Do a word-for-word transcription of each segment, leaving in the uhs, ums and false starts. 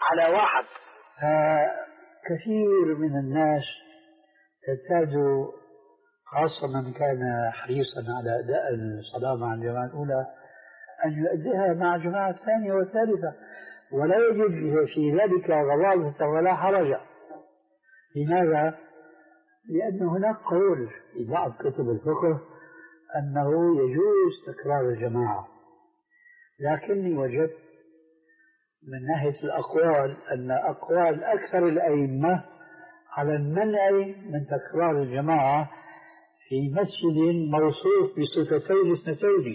على واحد. كثير من الناس يعتاد، خاصة من كان حريصا على أداء الصلاة مع الجماعة الأولى، أن يؤديها مع الجماعة الثانية والثالثة ولا يجد في ذلك غضاضة ولا حرج. لماذا؟ لأن هناك قول في بعض كتب الفقه أنه يجوز تكرار الجماعة، لكني وجدت من ناحية الأقوال أن أقوال أكثر الأئمة على المنع من تكرار الجماعة في مسجد موصوف بصفتين اثنتين.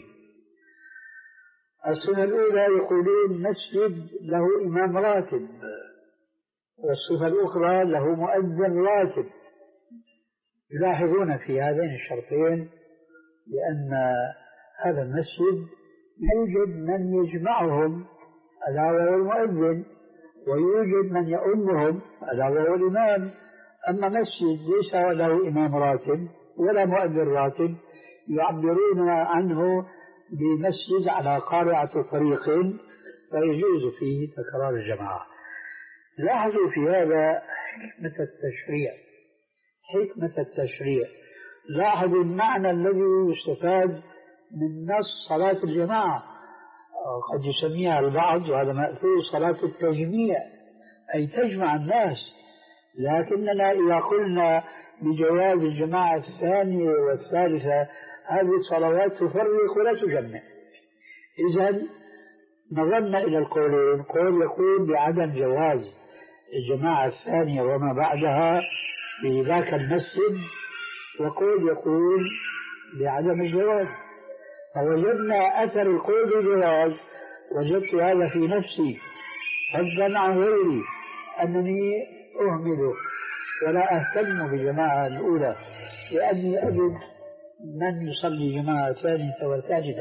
الصفة الأولى يقولون مسجد له إمام راتب، والصفة الأخرى له مؤذن راتب. يلاحظون في هذين الشرطين لأن هذا المسجد يوجد من يجمعهم ألا وهو المؤذن، ويوجد من يؤمهم ألا وهو الإمام. أما مسجد ليس له إمام راتب ولا مؤذن راتب يعبرون عنه بمسجد على قارعة طريق، فيجوز فيه تكرار الجماعة. لاحظوا في هذا حكمة التشريع، حكمة التشريع. لاحظوا المعنى الذي يستفاد من نص صلاة الجماعة، قد يسميها البعض وهذا مأثور صلاة التجميع، أي تجمع الناس. لكننا إذا قلنا بجواز الجماعة الثانية والثالثة، هذه الصلوات تفرق ولا تجمع. إذن نظرنا إلى القولين، قول يقول بعدم جواز الجماعة الثانية وما بعدها في ذاك المسجد، وقول يقول بعدم الجواز. فوجدنا أثر القول بالجواز، وجدت هذا في نفسي فضلا عن غيري، أنني أهمل ولا أهتم بالجماعة الأولى لأني أجد من يصلي جماعة ثانية وثالثة.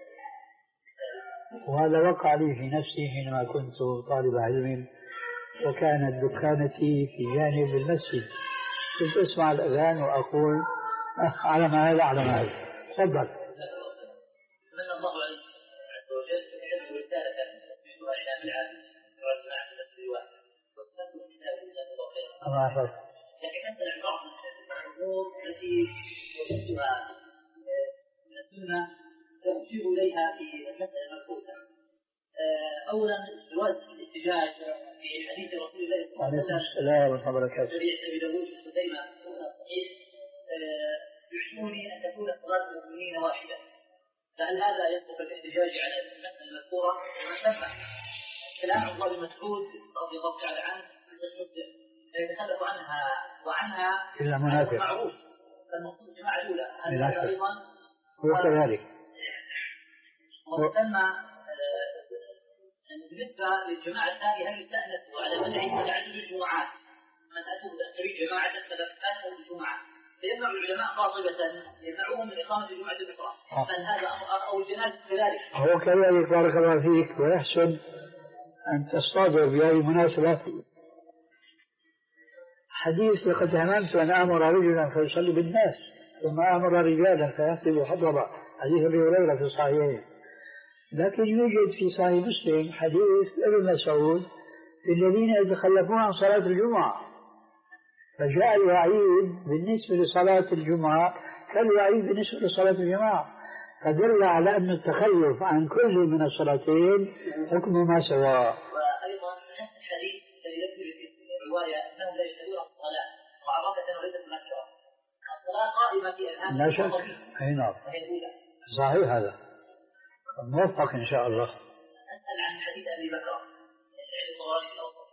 وهذا وقع لي في نفسي حينما كنت طالب علم وكانت دكانتي في جانب المسجد، كنت أسمع الأذان وأقول أه على ما هذا على ما هذا. تفضل. من الله عز وجل يحب رسالة في سؤالنا بالعالم ورسمع في نفس الواحد وتنزل كتاب الله وخيرا. الله يحفظك. لكن مثلا بعض الأمور التي وجدتها من السنة ترجع إليها في المسألة المرفوضة. أولا جواز الاحتجاج في حديث رسول الله صلى الله عليه وسلم السلام ورحمة الله وبركاته الذي يحتمي داوود في خزيمة صحيح يحسنني أن تكون صلاة المؤمنين واحدة. فهل هذا يصدق الاحتجاج على المسألة المذكورة؟ ومن ثم كلام عبد الله بن مسعود رضي الله تعالى عنه يتخلف عنها وعنها إلا منافق معروف، فالمقصود الجماعة الأولى هل هذا أيضا هو كذلك. ومن ثم بالنسبة للجماعة الثانية هل يستأنسوا على منع تعدد الجمعات؟ من أتوا تريد جماعة فأتوا الجمعة فيمنع العلماء قاطبة يمنعوهم من إقامة الجمعة الأخرى، فهل هذا أو الجنازة كذلك؟ هو كذلك بارك الله فيك. ويحسن أن تصادر بهذه المناسبة حديث لقد هممت أن آمر رجلا فيصلي بالناس ثم آمر رجالا فيخطب حضرا، حديث أبي هريرة في الصحيحين. لكن يوجد في صحيح مسلم حديث ابن مسعود في الذين يتخلفون عن صلاة الجمعة، فجاء الوعيد بالنسبة لصلاة الجمعة كالوعيد بالنسبة لصلاة الجماعة، فدل على أن التخلف عن كل من الصلاتين حكم ما سواء. وأيضا نفس الحديث الذي يذكر في الرواية أنهم لا يشهدون الصلاة معركة وليست مذكرة، الصلاة قائمة في أذهان لا شك. أي نعم صحيح، هذا موفق إن شاء الله. أسأل عن حديث أبي بكر العلم الطوارئ الأوسط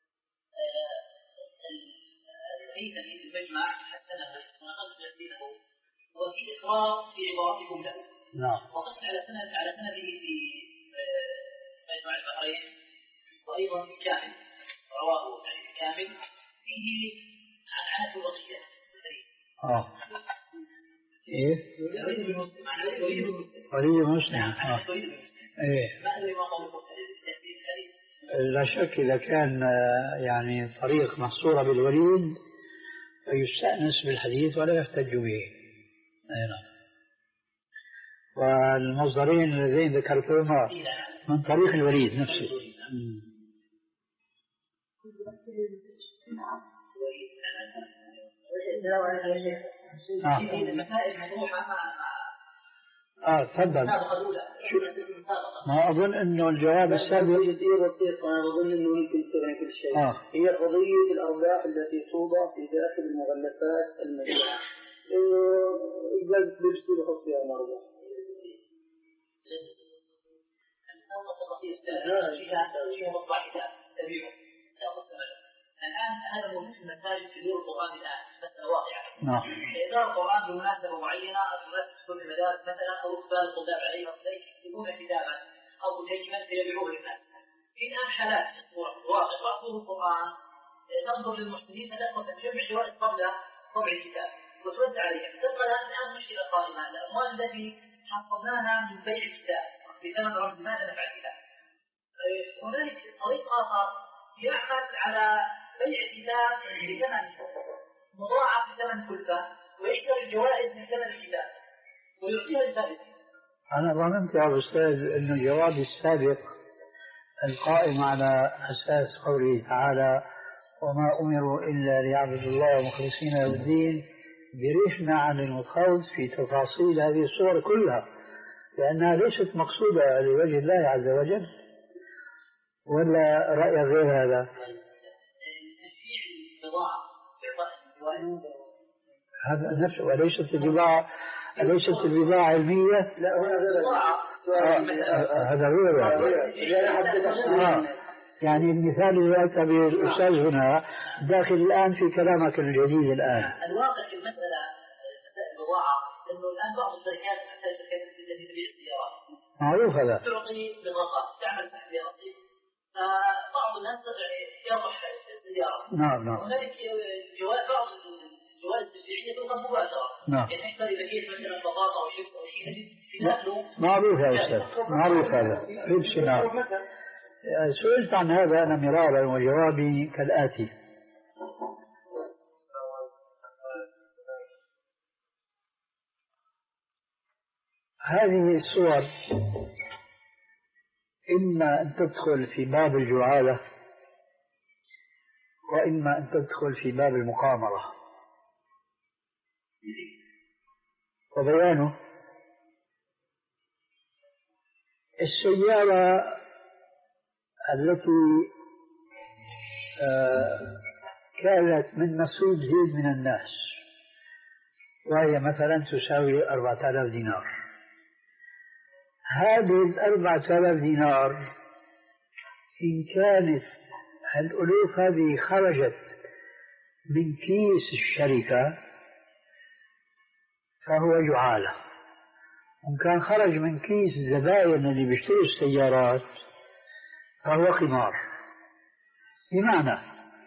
الحديث في المجمع حسنه ونقل تجديده وفي إقرار في عبارتكم له. نعم. وقص على سند على سنده في مجمع البحرين وأيضا في كامل رواه يعني في كامل فيه عن عنة الوصية. آه. إيه؟ ولي مسلم. آه. إيه. لا شك إذا كان يعني طريق محصورة بالوليد فيستأنس بالحديث ولا يحتج به. نعم. والمصدرين الذين ذكرتهما من طريق الوليد نفسه. المسائل مطروحة. اه تفضل. ما اظن انه الجواب السابق جزئيه بسيطه، انا اظن انه ممكن تصير كل شيء. آه. هي قضيه الارباح التي توضع في داخل المغلفات المبيعه. اجازه بيبسي بخص فيها الارباح. الآن هذا موجود في المساجد في دور القرآن الآن مسألة واقعة. نعم. إدارة القرآن بمناسبة معينة أو في المدارس مثلا أو إقبال الطلاب عليه يكتبون كتابا أو نجما فيبيعوه للناس. في الآن حالات واقع بعض دور القرآن تنظر للمحسنين فتأخذ جمع جوائز قبل طبع الكتاب وترد عليها. تبقى الآن مشكلة قائمة، الأموال التي حصلناها من بيع الكتاب بثمن رمز ماذا نفعل بها؟ هنالك طريق آخر يعمل على بيع الكتاب بثمن مضاعف بثمن كلفة ويشتري الجوائز من ثمن الكتاب ويعطيها الفائدة. أنا ظننت يا أستاذ أن الجواب السابق القائم على أساس قوله تعالى وما أمروا إلا ليعبدوا الله مخلصين له الدين بريحنا عن الخوض في تفاصيل هذه الصور كلها، لأنها ليست مقصودة لوجه الله عز وجل، ولا رأي غير هذا؟ هذا نفسه. وليست البضاعة أليست البضاعة علمية؟ لا هذا غير. آه. يعني المثال اللي أتى به الأستاذ هنا داخل الآن في كلامك الجديد الآن. الواقع في المسألة البضاعة إنه الآن بعض الشركات حتى الشركات التي تبيع السيارات معروف هذا تعطي بطاقات تعمل تحت رصيد، بعض الناس يربح السيارة. نعم نعم. هنالك جوائز بعض الجوائز التشجيعية تؤخذ مباشرة. نعم. يعني يحتاج بقية مثلا بطاقة أو شيء أو شيء في داخله. معروف يا أستاذ معروف هذا. لبس نعم. سئلت عن هذا أنا مرارا وجوابي كالآتي: هذه الصور إما أن تدخل في باب الجعالة وإما أن تدخل في باب المقامرة. وبيانه: السيارة التي كانت من نصيب زيد من الناس وهي مثلا تساوي أربعة آلاف دينار، هذه الأربعة آلاف دينار إن كانت الألوف هذه خرجت من كيس الشركة فهو جعالة، وإن كان خرج من كيس الزبائن اللي بيشتروا السيارات فهو قمار. بمعنى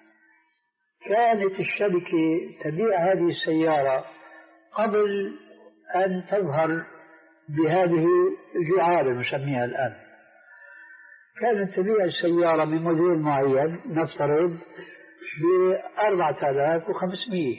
كانت الشركة تبيع هذه السيارة قبل أن تظهر بهذه الجعالة نسميها الآن، كانت تبيع السيارة من موديل معين نفترض بأربعة آلاف وخمسمائة،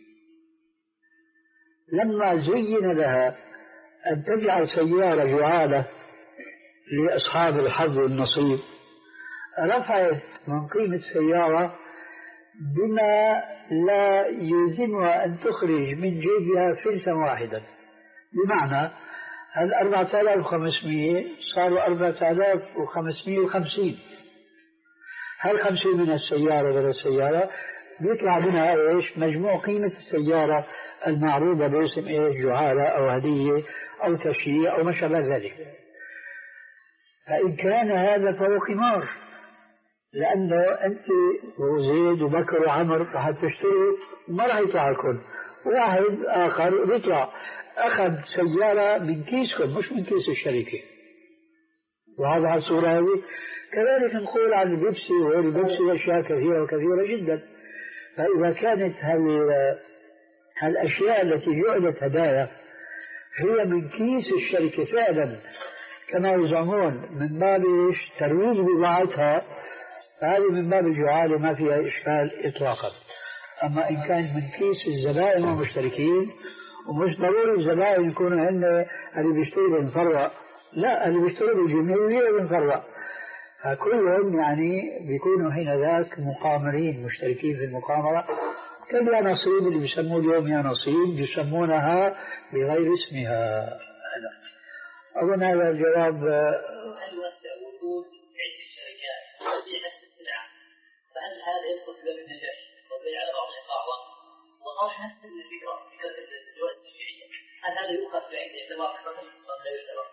لما زين لها أن تجعل سيارة جعالة لأصحاب الحظ والنصيب رفعت من قيمة السيارة بما لا يلزمها أن تخرج من جيبها فلسا واحدا. بمعنى الأربعة آلاف وخمسمائة صاروا أربعة آلاف وخمسمائة وخمسين، هل خمسين من السيارة ولا السيارة بيطلع منها إيش مجموع قيمة السيارة المعروضة باسم إيش جعالة أو هدية أو تشييع أو ما شابه ذلك. فإن كان هذا فهو قمار، لأنه أنت وزيد وبكر وعمر راح تشتري ما راح يطلع لكم، واحد آخر بيطلع أخذ سيارة من كيسكم مش من كيس الشركة. وهذا على الصورة هذه. كذلك نقول عن البيبسي وغير البيبسي أشياء كثيرة وكثيرة جدا. فإذا كانت هالأشياء التي جعلت هدايا هي من كيس الشركة فعلا كما يزعمون من باب ترويج بضاعتها، فهذه من باب الجعالة ما فيها إشكال إطلاقا. أما إن كانت من كيس الزبائن والمشتركين، ومش ضروري الزبائن يكونوا هن اللي بيشتروا بالمفروع، لا اللي بيشتروا بالجمهورية بالمفروع، فكلهم يعني بيكونوا حين ذاك مقامرين مشتركين في المقامرة كاليانصيب اللي بيسموه اليوم يانصيب يسمونها بغير اسمها. أظن هذا الجواب. هل يوسع وجود عدة شركات في نفس السلعة فهل هذا يدخل في باب النجاح والبيع على بعض الأعضاء وطرح نفس الفكرة فكرة الجواز التشريعية هل هذا يؤخذ بعين الاعتبار حقا أم لا يعتبر؟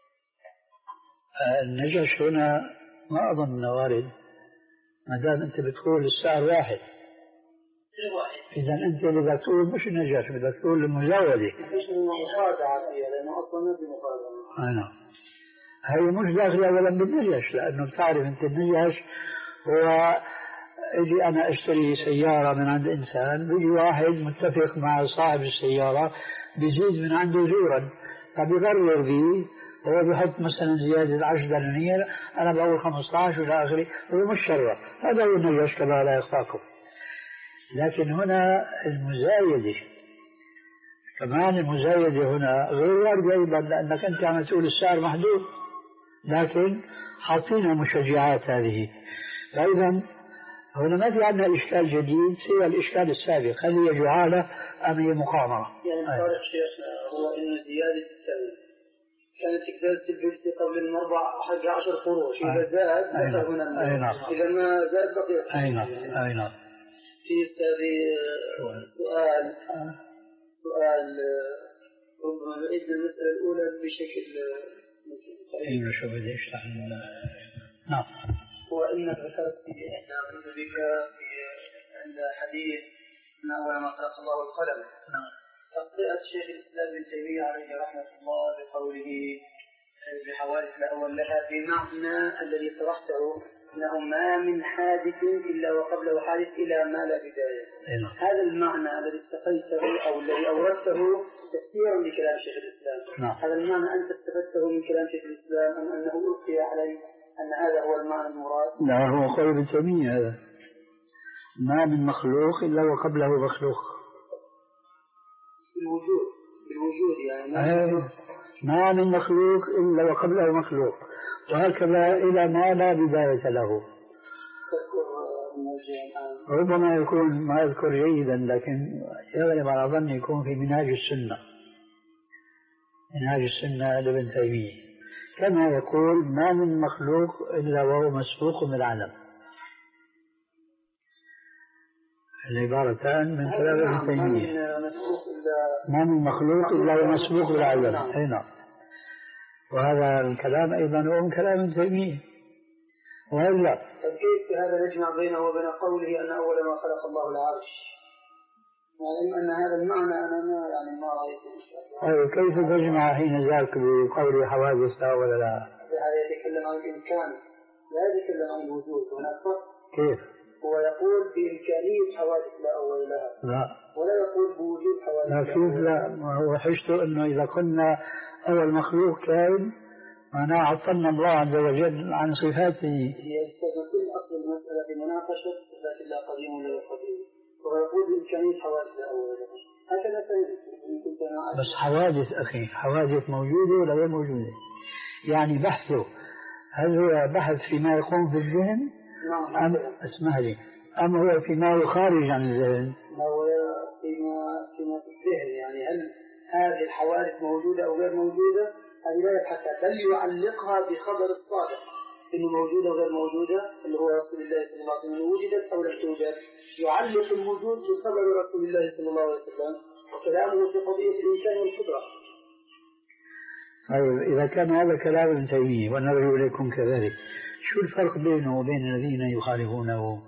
النجاش هنا ما أظن وارد ما دام أنت بتقول السعر واحد. إذا أنت اللي بدك تقول مش النجاش بدك تقول المزاودة. مش المخادعة فيها لأنه أصلا ما في مخادعة. أنا هي مش داخلة ولا بالنجاش لأنه بتعرف أنت النجاش هو إجي أنا أشتري سيارة من عند إنسان بيجي واحد متفق مع صاحب السيارة بيزيد من عنده زورا فبيغرر به هو بيحط مثلا زيادة عشر دنانير أنا بقول خمسة عشر وإلى آخره هو مش شروع. هذا هو النجاش كما لا يخفاكم. لكن هنا المزايدة كمان المزايدة هنا غير واردة أيضا لأنك أنت عم تقول السعر محدود لكن حاطين مشجعات هذه. فإذا هنا ما في عندنا إشكال جديد سوى الإشكال السابق هل هي جعالة أم هي مقامرة؟ يعني الفارق شيخنا هو إنه زيادة الثمن كانت زيادة البيت قبل المربع حق عشر قروش إذا زاد دخل هنا إذا ما زاد بقي. أي نعم أي نعم. في هذه سؤال سؤال ربما بعيدنا المسألة الأولى بشكل أيوة شو بدي أشرح. نعم. هو إنك ذكرت في إحدى كتبك عند حديث أن أول ما خلق الله القلم. نعم. تغطية الشيخ الإسلام ابن تيمية عليه رحمة الله بقوله بحوادث لا أول لها بمعنى الذي طرحته أنه ما من حادث إلا وقبله حادث إلى ما لا بداية. أيوة. هذا المعنى الذي استقيته أو الذي أوردته تفسيرا لكلام شيخ الإسلام. نعم. هذا المعنى أنت استفدته من كلام شيخ الإسلام أم أنه ألقي عليه أن هذا هو المعنى المراد؟ لا هو قول ابن تيمية هذا ما من مخلوق إلا وقبله مخلوق. بالوجود بالوجود يعني ما, ما من مخلوق إلا وقبله مخلوق وهكذا إلى ما لا بداية له. ربما يكون ما أذكر جيدا لكن يغلب على ظني يكون في منهاج السنة منهاج السنة لابن تيمية كما يقول ما من مخلوق إلا وهو مسبوق بالعدم. العبارتان من كلام ابن تيمية ما من مخلوق إلا وهو مسبوق بالعدم. أي نعم. وهذا الكلام أيضا هو من كلام ابن تيمية وإلا كيف هذا نجمع بينه وبين قوله أن أول ما خلق الله العرش يعني أن هذا المعنى أنا ما يعني ما رأيته. أيوة كيف تجمع حين ذاك بقول حوادث لا ولا لا؟ هذا يتكلم عن الإمكان لا يتكلم عن الوجود هناك فرق. كيف؟ هو يقول بإمكانية حوادث لا أول لها لا ولا يقول بوجود حوادث. لا كيف لا ما هو حشته إنه إذا كنا أول مخلوق كائن معناه عطلنا الله عز وجل عن صفاته. يستدل أصل المسألة في مناقشة صفات الله قديم ولا قديم وهو يقول بإمكانية حوادث لا أول لها هكذا فهمت. بس حوادث أخي حوادث موجودة ولا غير موجودة يعني بحثه هل هو بحث فيما يقوم في الذهن أم اسمح لي أم هو فيما هو خارج عن الذهن؟ هو فيما فيما في الذهن يعني هل هذه الحوادث موجودة أو غير موجودة هذه لا يبحثها بل يعلقها بخبر الصادق إنه موجودة وغير موجودة اللي هو رسول الله صلى الله عليه وسلم وجدت أو لم توجد يعلق الوجود بخبر رسول الله صلى الله عليه وسلم وكلامه في قضية الإمكان والقدرة. طيب إذا كان هذا كلام ابن تيمية ونرجو إليكم كذلك شو الفرق بينه وبين الذين يخالفونه؟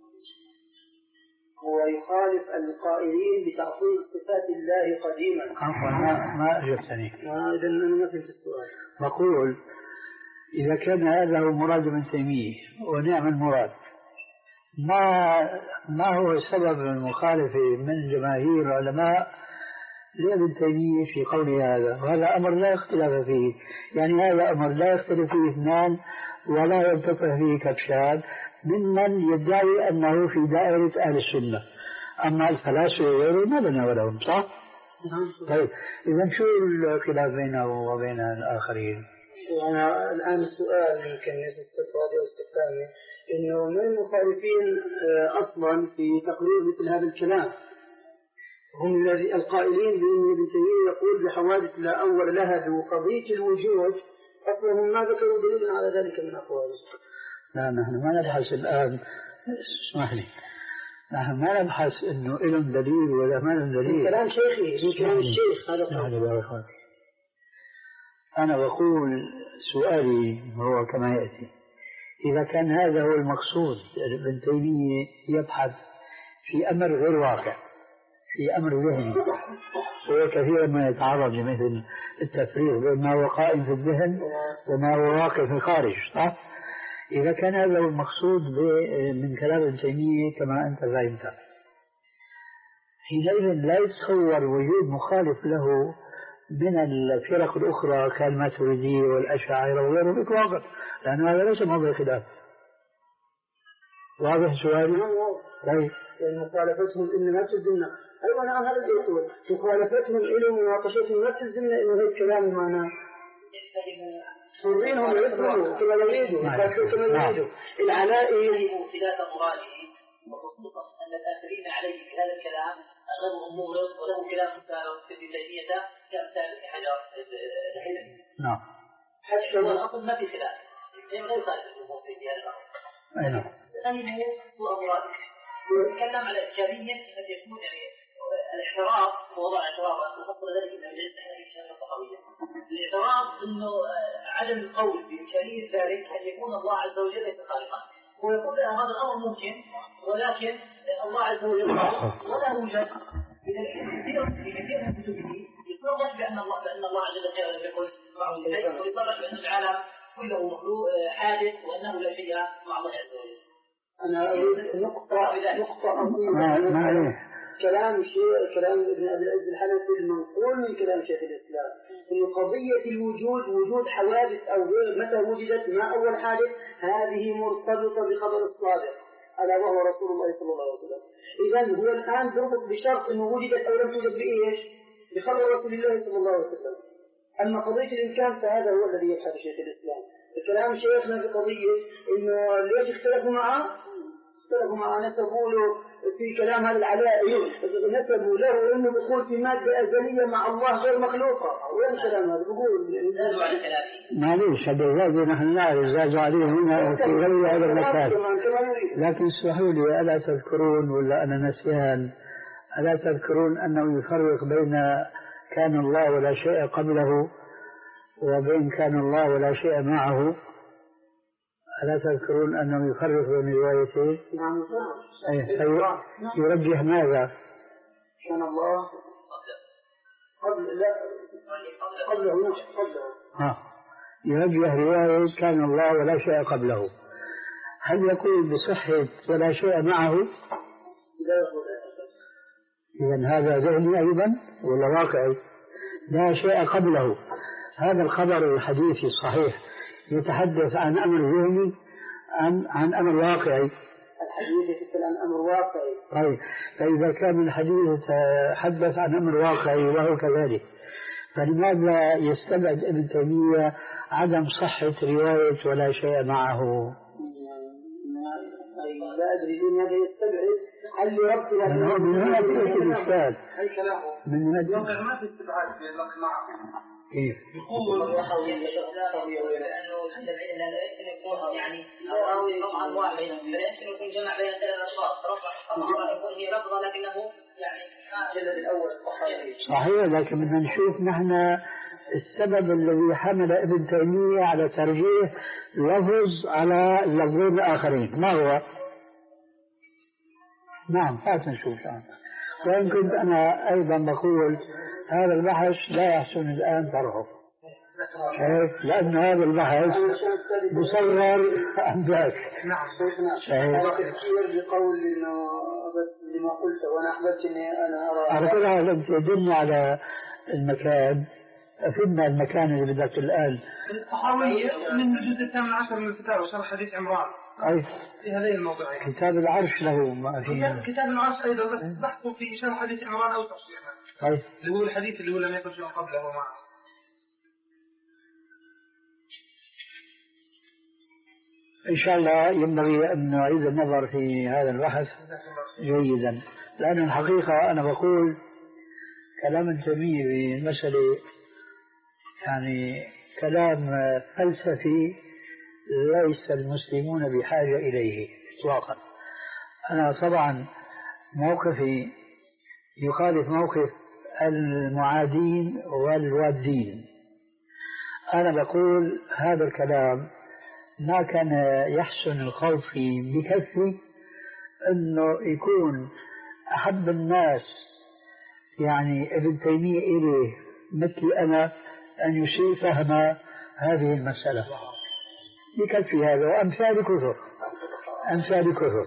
هو يخالف القائلين بتعطيل صفات الله قديما. ما ما أجبتني. إذا أنا ما فهمت السؤال. بقول إذا كان هذا هو مراد ابن تيمية ونعم المراد ما ما هو سبب المخالفة من جماهير العلماء لابن تيمية في قول هذا؟ وهذا أمر لا اختلاف فيه يعني هذا أمر لا يختلف فيه اثنان ولا يلتقي فيه كبشان ممن يدعي أنه في دائرة أهل السنة أما الفلاسفة وغيره ما لنا ولهم صح؟ طيب إذا شو الخلاف بينه وبين الآخرين؟ أنا الآن السؤال يمكن استفاضي أو استفهامي إنه من المخالفين أصلا في تقرير مثل هذا الكلام هم الذي القائلين بأن ابن تيمية يقول بحوادث لا أول لها بقضية الوجود، أصلا هم ما ذكروا دليلا على ذلك من أقوال. لا نحن ما نبحث الآن، اسمح لي، نحن ما نبحث إنه لهم دليل ولا ما لهم دليل. من كلام شيخي، من كلام الشيخ هذا. أنا بقول سؤالي هو كما يأتي: إذا كان هذا هو المقصود، ابن تيمية يبحث في أمر غير واقع، في أمر ذهني، هو كثيرا ما يتعرض لمثل التفريق بين ما هو قائم في الذهن وما هو واقع في الخارج، صح؟ إذا كان هذا هو المقصود من كلام ابن تيمية كما أنت فهمت، حينئذ لا يتصور وجود مخالف له من الفرق الأخرى كالماتريدية والأشاعرة وغيرهم إطلاقا، لأن هذا ليس موضوع خلاف. واضح سؤالي؟ طيب. مخالفتهم إن ما تلزمنا، أيضا نعم هذا اللي يقول مخالفتهم إلى مناقشتهم ما تلزمنا إنه هذا الكلام معنا حرينهم يذكروا كما يريدوا كما يريدوا العلائي خلاف مراده، وخصوصا أن الآخرين عليه في هذا الكلام أغلبهم مغرض وله كلام سابق في ابن تيمية كأمثال ابن حجر الهيثمي. نعم. حتى هو الأصل ما في خلاف، غير خالف الجمهور في هذا الأمر. أي نعم. ثانيا هو مراده. نتكلم على إشكالية قد يكون يعني الاعتراض ووضع اعتراض وفصل ذلك من مجلس التحرير في الشريعة الطحاوية. الاعتراض إنه عدم القول بإمكانية ذلك أن يكون الله عز وجل ليس خالقا، ويقول هذا الأمر ممكن ولكن الله عز وجل ولا يوجد في كثير من كتبه يصرح بأن الله بأن الله عز وجل لم يكن معه شيء، ويصرح بأن العالم كله مخلوق حادث وأنه لا شيء مع الله عز وجل. أنا أريد نقطة نقطة أصيلة كلام شيء كلام ابن أبي العز الحنفي المنقول من كلام شيخ الإسلام إن قضية الوجود وجود حوادث أو غير متى وجدت ما أول حادث هذه مرتبطة بخبر الصادق ألا وهو رسول الله صلى الله عليه وسلم. إذن هو الآن تربط بشرط إنه وجدت أو لم توجد بإيش؟ بخبر رسول الله صلى الله عليه وسلم. أما قضية الإمكان فهذا هو الذي يبحث شيخ الإسلام. الكلام شيخنا في قضية إنه ليش اختلفوا معه؟ اختلفوا معه نسبوا له في كلام هذا العلائي نسبوا له إنه بيقول في مادة أزلية مع الله غير مخلوقة. وين الكلام هذا؟ بيقول معليش هذا الزاد نحن نعرف زاد عليه هنا في غير هذا المكان. لكن اسمحوا لي ألا تذكرون ولا أنا نسيان ألا تذكرون أنه يفرق بين كان الله ولا شيء قبله وبين كان الله ولا شيء معه؟ ألا تذكرون أنه يفرق بين روايتين؟ نعم. أي يرجح ماذا؟ كان الله قبل لا قبله مش قبله. ها يرجح رواية كان الله ولا شيء قبله. هل يقول بصحة ولا شيء معه؟ إذن هذا ذهني أيضا ولا واقعي؟ لا شيء قبله. هذا الخبر الحديثي الصحيح يتحدث عن أمر ذهني عن عن أمر واقعي. الحديث يتكلم عن أمر واقعي. طيب فإذا كان الحديث يتحدث عن أمر واقعي وهو كذلك فلماذا يستبعد ابن تيمية عدم صحة رواية ولا شيء معه؟ لا أدري لماذا يستبعد هل يربط هذا من هنا تأتي الإشكال. أي كلامه من هنا الواقع ما في استبعاد في الأقناع. كيف؟ يقول لأنه الجمعية لا يمكن يكون يعني الراوي طبعا واحد فلا يمكن يكون جمع بين ثلاث أشخاص رفع طبعا يكون هي لفظة لكنه يعني جلد الأول صحيح. لكن بدنا نشوف نحن السبب الذي حمل ابن تيمية على ترجيح لفظ على اللفظين الآخرين ما هو؟ نعم هات نشوف. وإن كنت أنا أيضا بقول هذا البحث لا يحسن الآن طرحه لأن هذا البحث مصغر عن ذاك. نعم هذا تفكير بقول إنه لما قلت وأنا أحببت إني أنا أرى على كل حال أنت تدلني على المكان أفدنا المكان اللي بدك الآن. الطحاوية من الجزء الثامن عشر من الفتاوى شرح حديث عمران أي في هذه الموضوعين. كتاب العرش له ما في كتاب العرش أيضا بس بحثوا في شرح حديث عمران أو تصحيحه. أي اللي هو الحديث اللي هو لم يكن شيء قبله معه. إن شاء الله ينبغي أن نعيد النظر في هذا البحث جيدا، لأن الحقيقة أنا بقول كلام جميل في المسألة، يعني كلام فلسفي ليس المسلمون بحاجة إليه إطلاقا. أنا طبعا موقفي يخالف موقف المعادين والوادين. أنا بقول هذا الكلام ما كان يحسن الخوف بكفي أنه يكون أحب الناس يعني ابن تيمية إليه مثل أنا أن يسيء فهم هذه المسألة بكفي هذا، وأمثال كثر أمثال كثر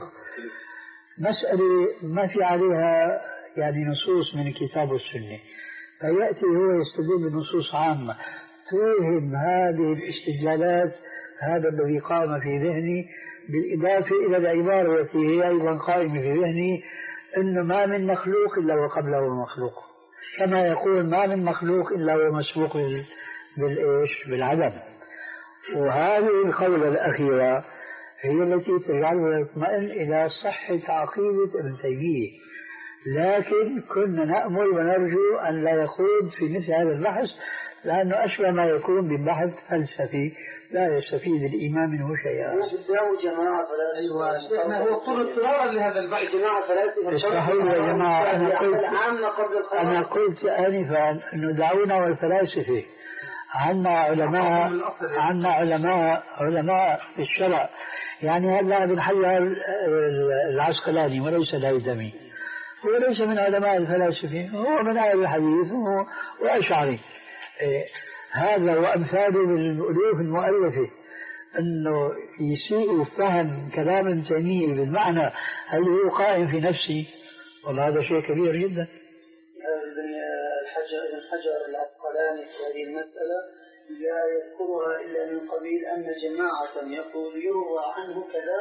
مسألة ما في عليها يعني نصوص من الكتاب والسنة، فيأتي هو يستدل بنصوص عامة توهم هذه الاستدلالات. هذا الذي قام في ذهني، بالإضافة إلى العبارة التي هي أيضا قائمة في ذهني، إنه ما من مخلوق إلا وقبله مخلوق، كما يقول ما من مخلوق إلا ومسبوق بالإيش بالعدم. وهذه القولة الأخيرة هي التي تجعلنا نطمئن إلى صحة عقيدة ابن تيمية، لكن كنا نأمل ونرجو أن لا يخوض في مثل هذا البحث، لأنه أشبه ما يكون ببحث فلسفي لا يستفيد الإيمان منه شيئا. قدامه جماعة فلاسفة، هو طول اضطرارا لهذا البحث جماعة فلاسفة. اسمحوا لي يا جماعة، أنا قلت أنا قلت آنفا إنه دعونا والفلاسفة، عنا علماء عنا علماء علماء في الشرع، يعني هذا ابن حجر العسقلاني وليس الهيثمي، هو ليس من علماء الفلاسفة، هو من أهل الحديث وأشعري. إيه هذا وأمثاله من الألوف المؤلفة أنه يسيء فهم كلام تيمية بالمعنى هل هو قائم في نفسي، والله هذا شيء كبير جدا. ابن الحجر ابن حجر العسقلاني في هذه المسألة لا يذكرها إلا من قبيل أن جماعة يقول يروى عنه كذا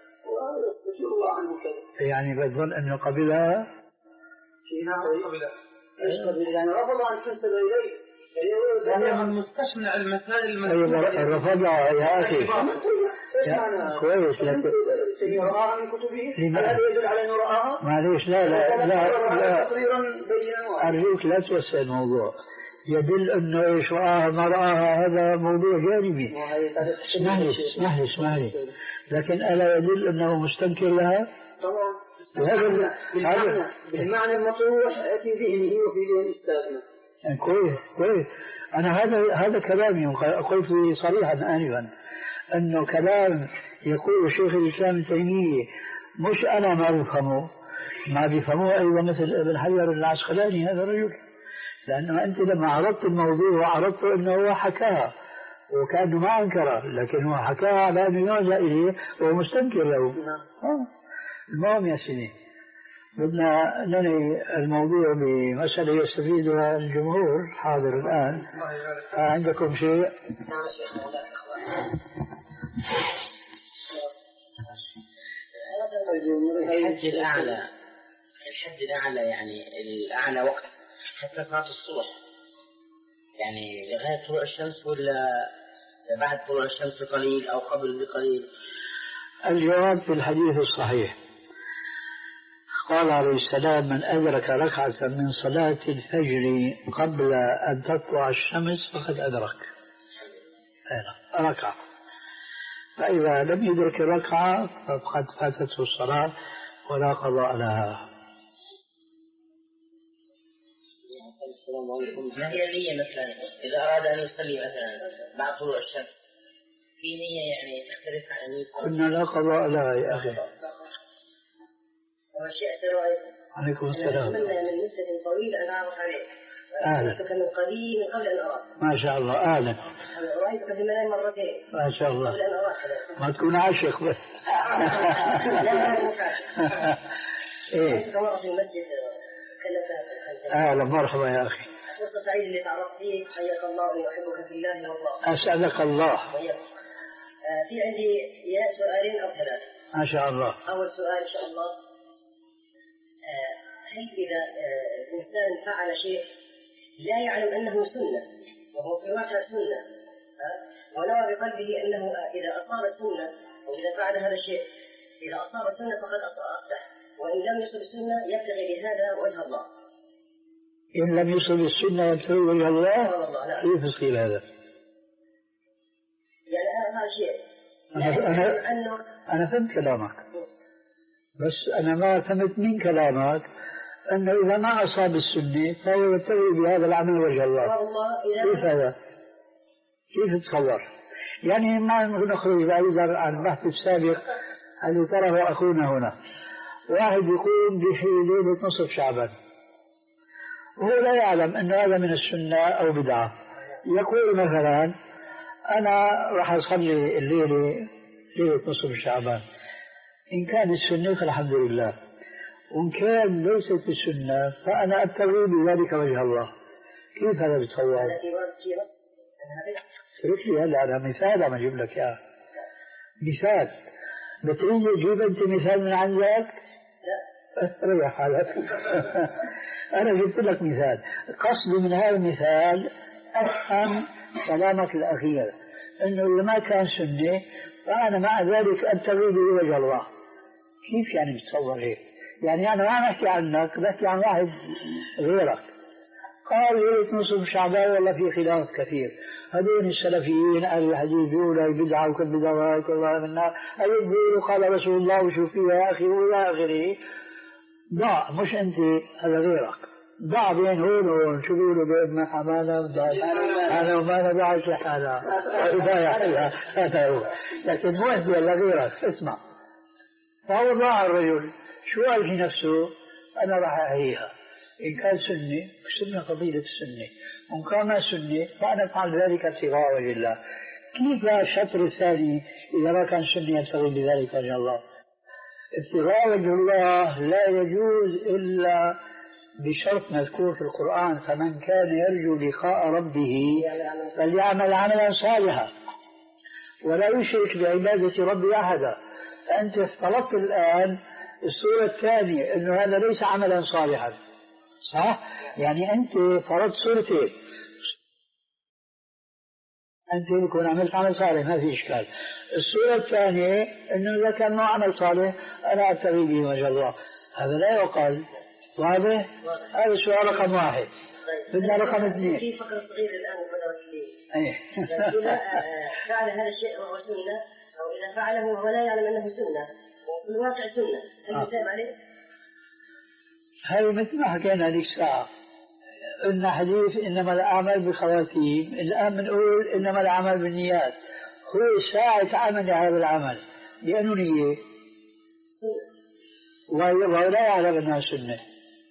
ويروى عنه كذا، يعني بظن أنه قبلها نعم قبلها ايش قبل يعني رفض أن تنسب إليه، هي من مستشمع المسائل المذكورة. أيوة رفضها يا أخي كويس، لكن رآها من كتبه هل يدل على أنه رآها؟ معليش لا لا لا, لا. أرجوك لا توسع الموضوع، يدل أنه إيش رآها ما رآها هذا موضوع جانبي. اسمح لي اسمح لي اسمح لي لكن ألا يدل أنه مستنكر لها؟ طبعا وهذا بالمعنى, بالمعنى المطروح في ذهنه وفي ذهن أستاذنا. يعني كويس كويس. أنا هذا هذا كلامي قلت صريحا آنفا أنه كلام يقول شيخ الإسلام ابن تيمية مش أنا ما بفهمه، ما بيفهموه أيضا مثل ابن حجر العسقلاني هذا الرجل، لأنه أنت لما عرضت الموضوع وعرضت أنه هو حكاها وكأنه ما أنكره، لكن هو حكاها على أنه يرجع إليه وهو مستنكر له. المهم يا سيدي بدنا ننهي الموضوع بمسألة يستفيدها الجمهور حاضر الآن. عندكم شيء؟ الحد الأعلى الحد الأعلى يعني الأعلى وقت حتى صلاة الصبح، يعني لغاية طلوع الشمس ولا بعد طلوع الشمس بقليل أو قبل بقليل؟ الجواب في الحديث الصحيح قال عليه السلام من أدرك ركعة من صلاة الفجر قبل أن تطلع الشمس فقد أدرك ركعة، فإذا لم يدرك الركعة فقد فاتته الصلاة ولا قضاء لها. ما هي النية مثلا إذا أراد أن يصلي مثلا بعد طلوع الشمس في نية يعني تختلف عن النية؟ قلنا لا قضاء لها يا أخي. عليكم السلام. من مدة طويلة أنا أعرف عليه. أهلا. رأيتك من قليل من قبل أن أراك. ما شاء الله أهلا. رأيتك في المنام مرتين. ما شاء الله. قبل أن أراك. ما تكون عاشق بس. لا لا مو عاشق. إيه. رأيتك مرة في المسجد كلمت. أهلا مرحبا يا أخي. فرصة سعيدة اللي تعرفت فيك، حياك الله ويحبك في الله والله. أسعدك الله. في عندي يا سؤالين أو ثلاثة. ما شاء الله. أول سؤال إن شاء الله، هل إذا الإنسان فعل شيء لا يعلم أنه سنة وهو في الواقع سنة ونوى بقلبه أنه إذا أصاب سنة وإذا فعل هذا الشيء إذا أصاب السنة فقد أصلح، وإن لم يصب السنة يبتغي بهذا وجه الله. إن لم يصب السنة يبتغي وجه الله، كيف يصير هذا؟ يعني هذا شيء أنا, أنا, أنا, أنا فهمت كلامك، بس أنا ما فهمت من كلامك أنه إذا ما أصاب السنة فهو يبتغي بهذا العمل وجه الله. كيف هذا؟ كيف تصور؟ يعني ما نخرج بعيدا عن البحث السابق اللي طرحه أخونا هنا. واحد يقوم بليلة نصف شعبان وهو لا يعلم أن هذا من السنة أو بدعة، يقول مثلا أنا راح أصلي الليلة ليلة نصف شعبان، إن كان السنة فالحمد لله، وإن كان ليست السنة فأنا أبتغي بذلك وجه الله. كيف هذا بتصور؟ ترك لي هلا أنا مثال عم أجيب لك إياه، مثال. بتريد تجيب أنت مثال من عندك؟ لا ريح حالك. أنا جبت لك مثال، قصدي من هذا المثال أفهم كلامك الأخير أنه إذا ما كان سنة فأنا مع ذلك أبتغي بوجه الله. كيف يعني بتصور هيك؟ يعني أنا ما بحكي عنك، بحكي عن واحد غيرك قال ليلة نصف شعبان والله في خلاف كثير، هذول السلفيين أهل الحديث بيقولوا هي بدعة وكل بدعة والله منها، هذول بيقولوا قال رسول الله وشو فيها يا أخي وإلى آخره. ضع مش أنت، هذا غيرك، ضع بين هون وهون، شو بيقولوا بين ما حمانا أنا وما نضعش لحالها هذا هو، لكن مو أنت ولا غيرك. اسمع، فهو ضاع الرجل، شو قال في نفسه؟ أنا راح أحييها، إن كان سنة سنة فضيلة السنة، وإن كان ما سنة فأنا أفعل ذلك ابتغاء وجه الله. كيف الشطر الثاني إذا ما كان سنة يبتغي بذلك وجه الله؟ ابتغاء وجه الله لا يجوز إلا بشرط مذكور في القرآن، فمن كان يرجو لقاء ربه فليعمل عملا صالحا ولا يشرك بعبادة ربه أحدا. فأنت افترضت الآن الصورة الثانية أنه هذا ليس عملا صالحا، صح؟ يعني أنت فرضت صورتين، أنت يكون عملت عمل صالح ما في إشكال. الصورة الثانية أنه إذا كان ما عمل صالح أنا أبتغي به وجه الله، هذا لا يقال. واضح؟ هذا السؤال رقم واحد. بدنا رقم اثنين. في فقرة صغيرة الآن بدأت لي. أيه. إذا فعل هذا الشيء وهو سنة، أو إذا فعله وهو لا يعلم أنه سنة وفي الواقع سنة، هل يثاب عليه؟ هذا مثل ما حكينا هذيك الساعة، قلنا حديث إنما الأعمال بالخواتيم، الآن بنقول إنما الأعمال بالنيات. هو ساعة عمل هذا العمل لأنه نية وهو لا يعلم أنها سنة.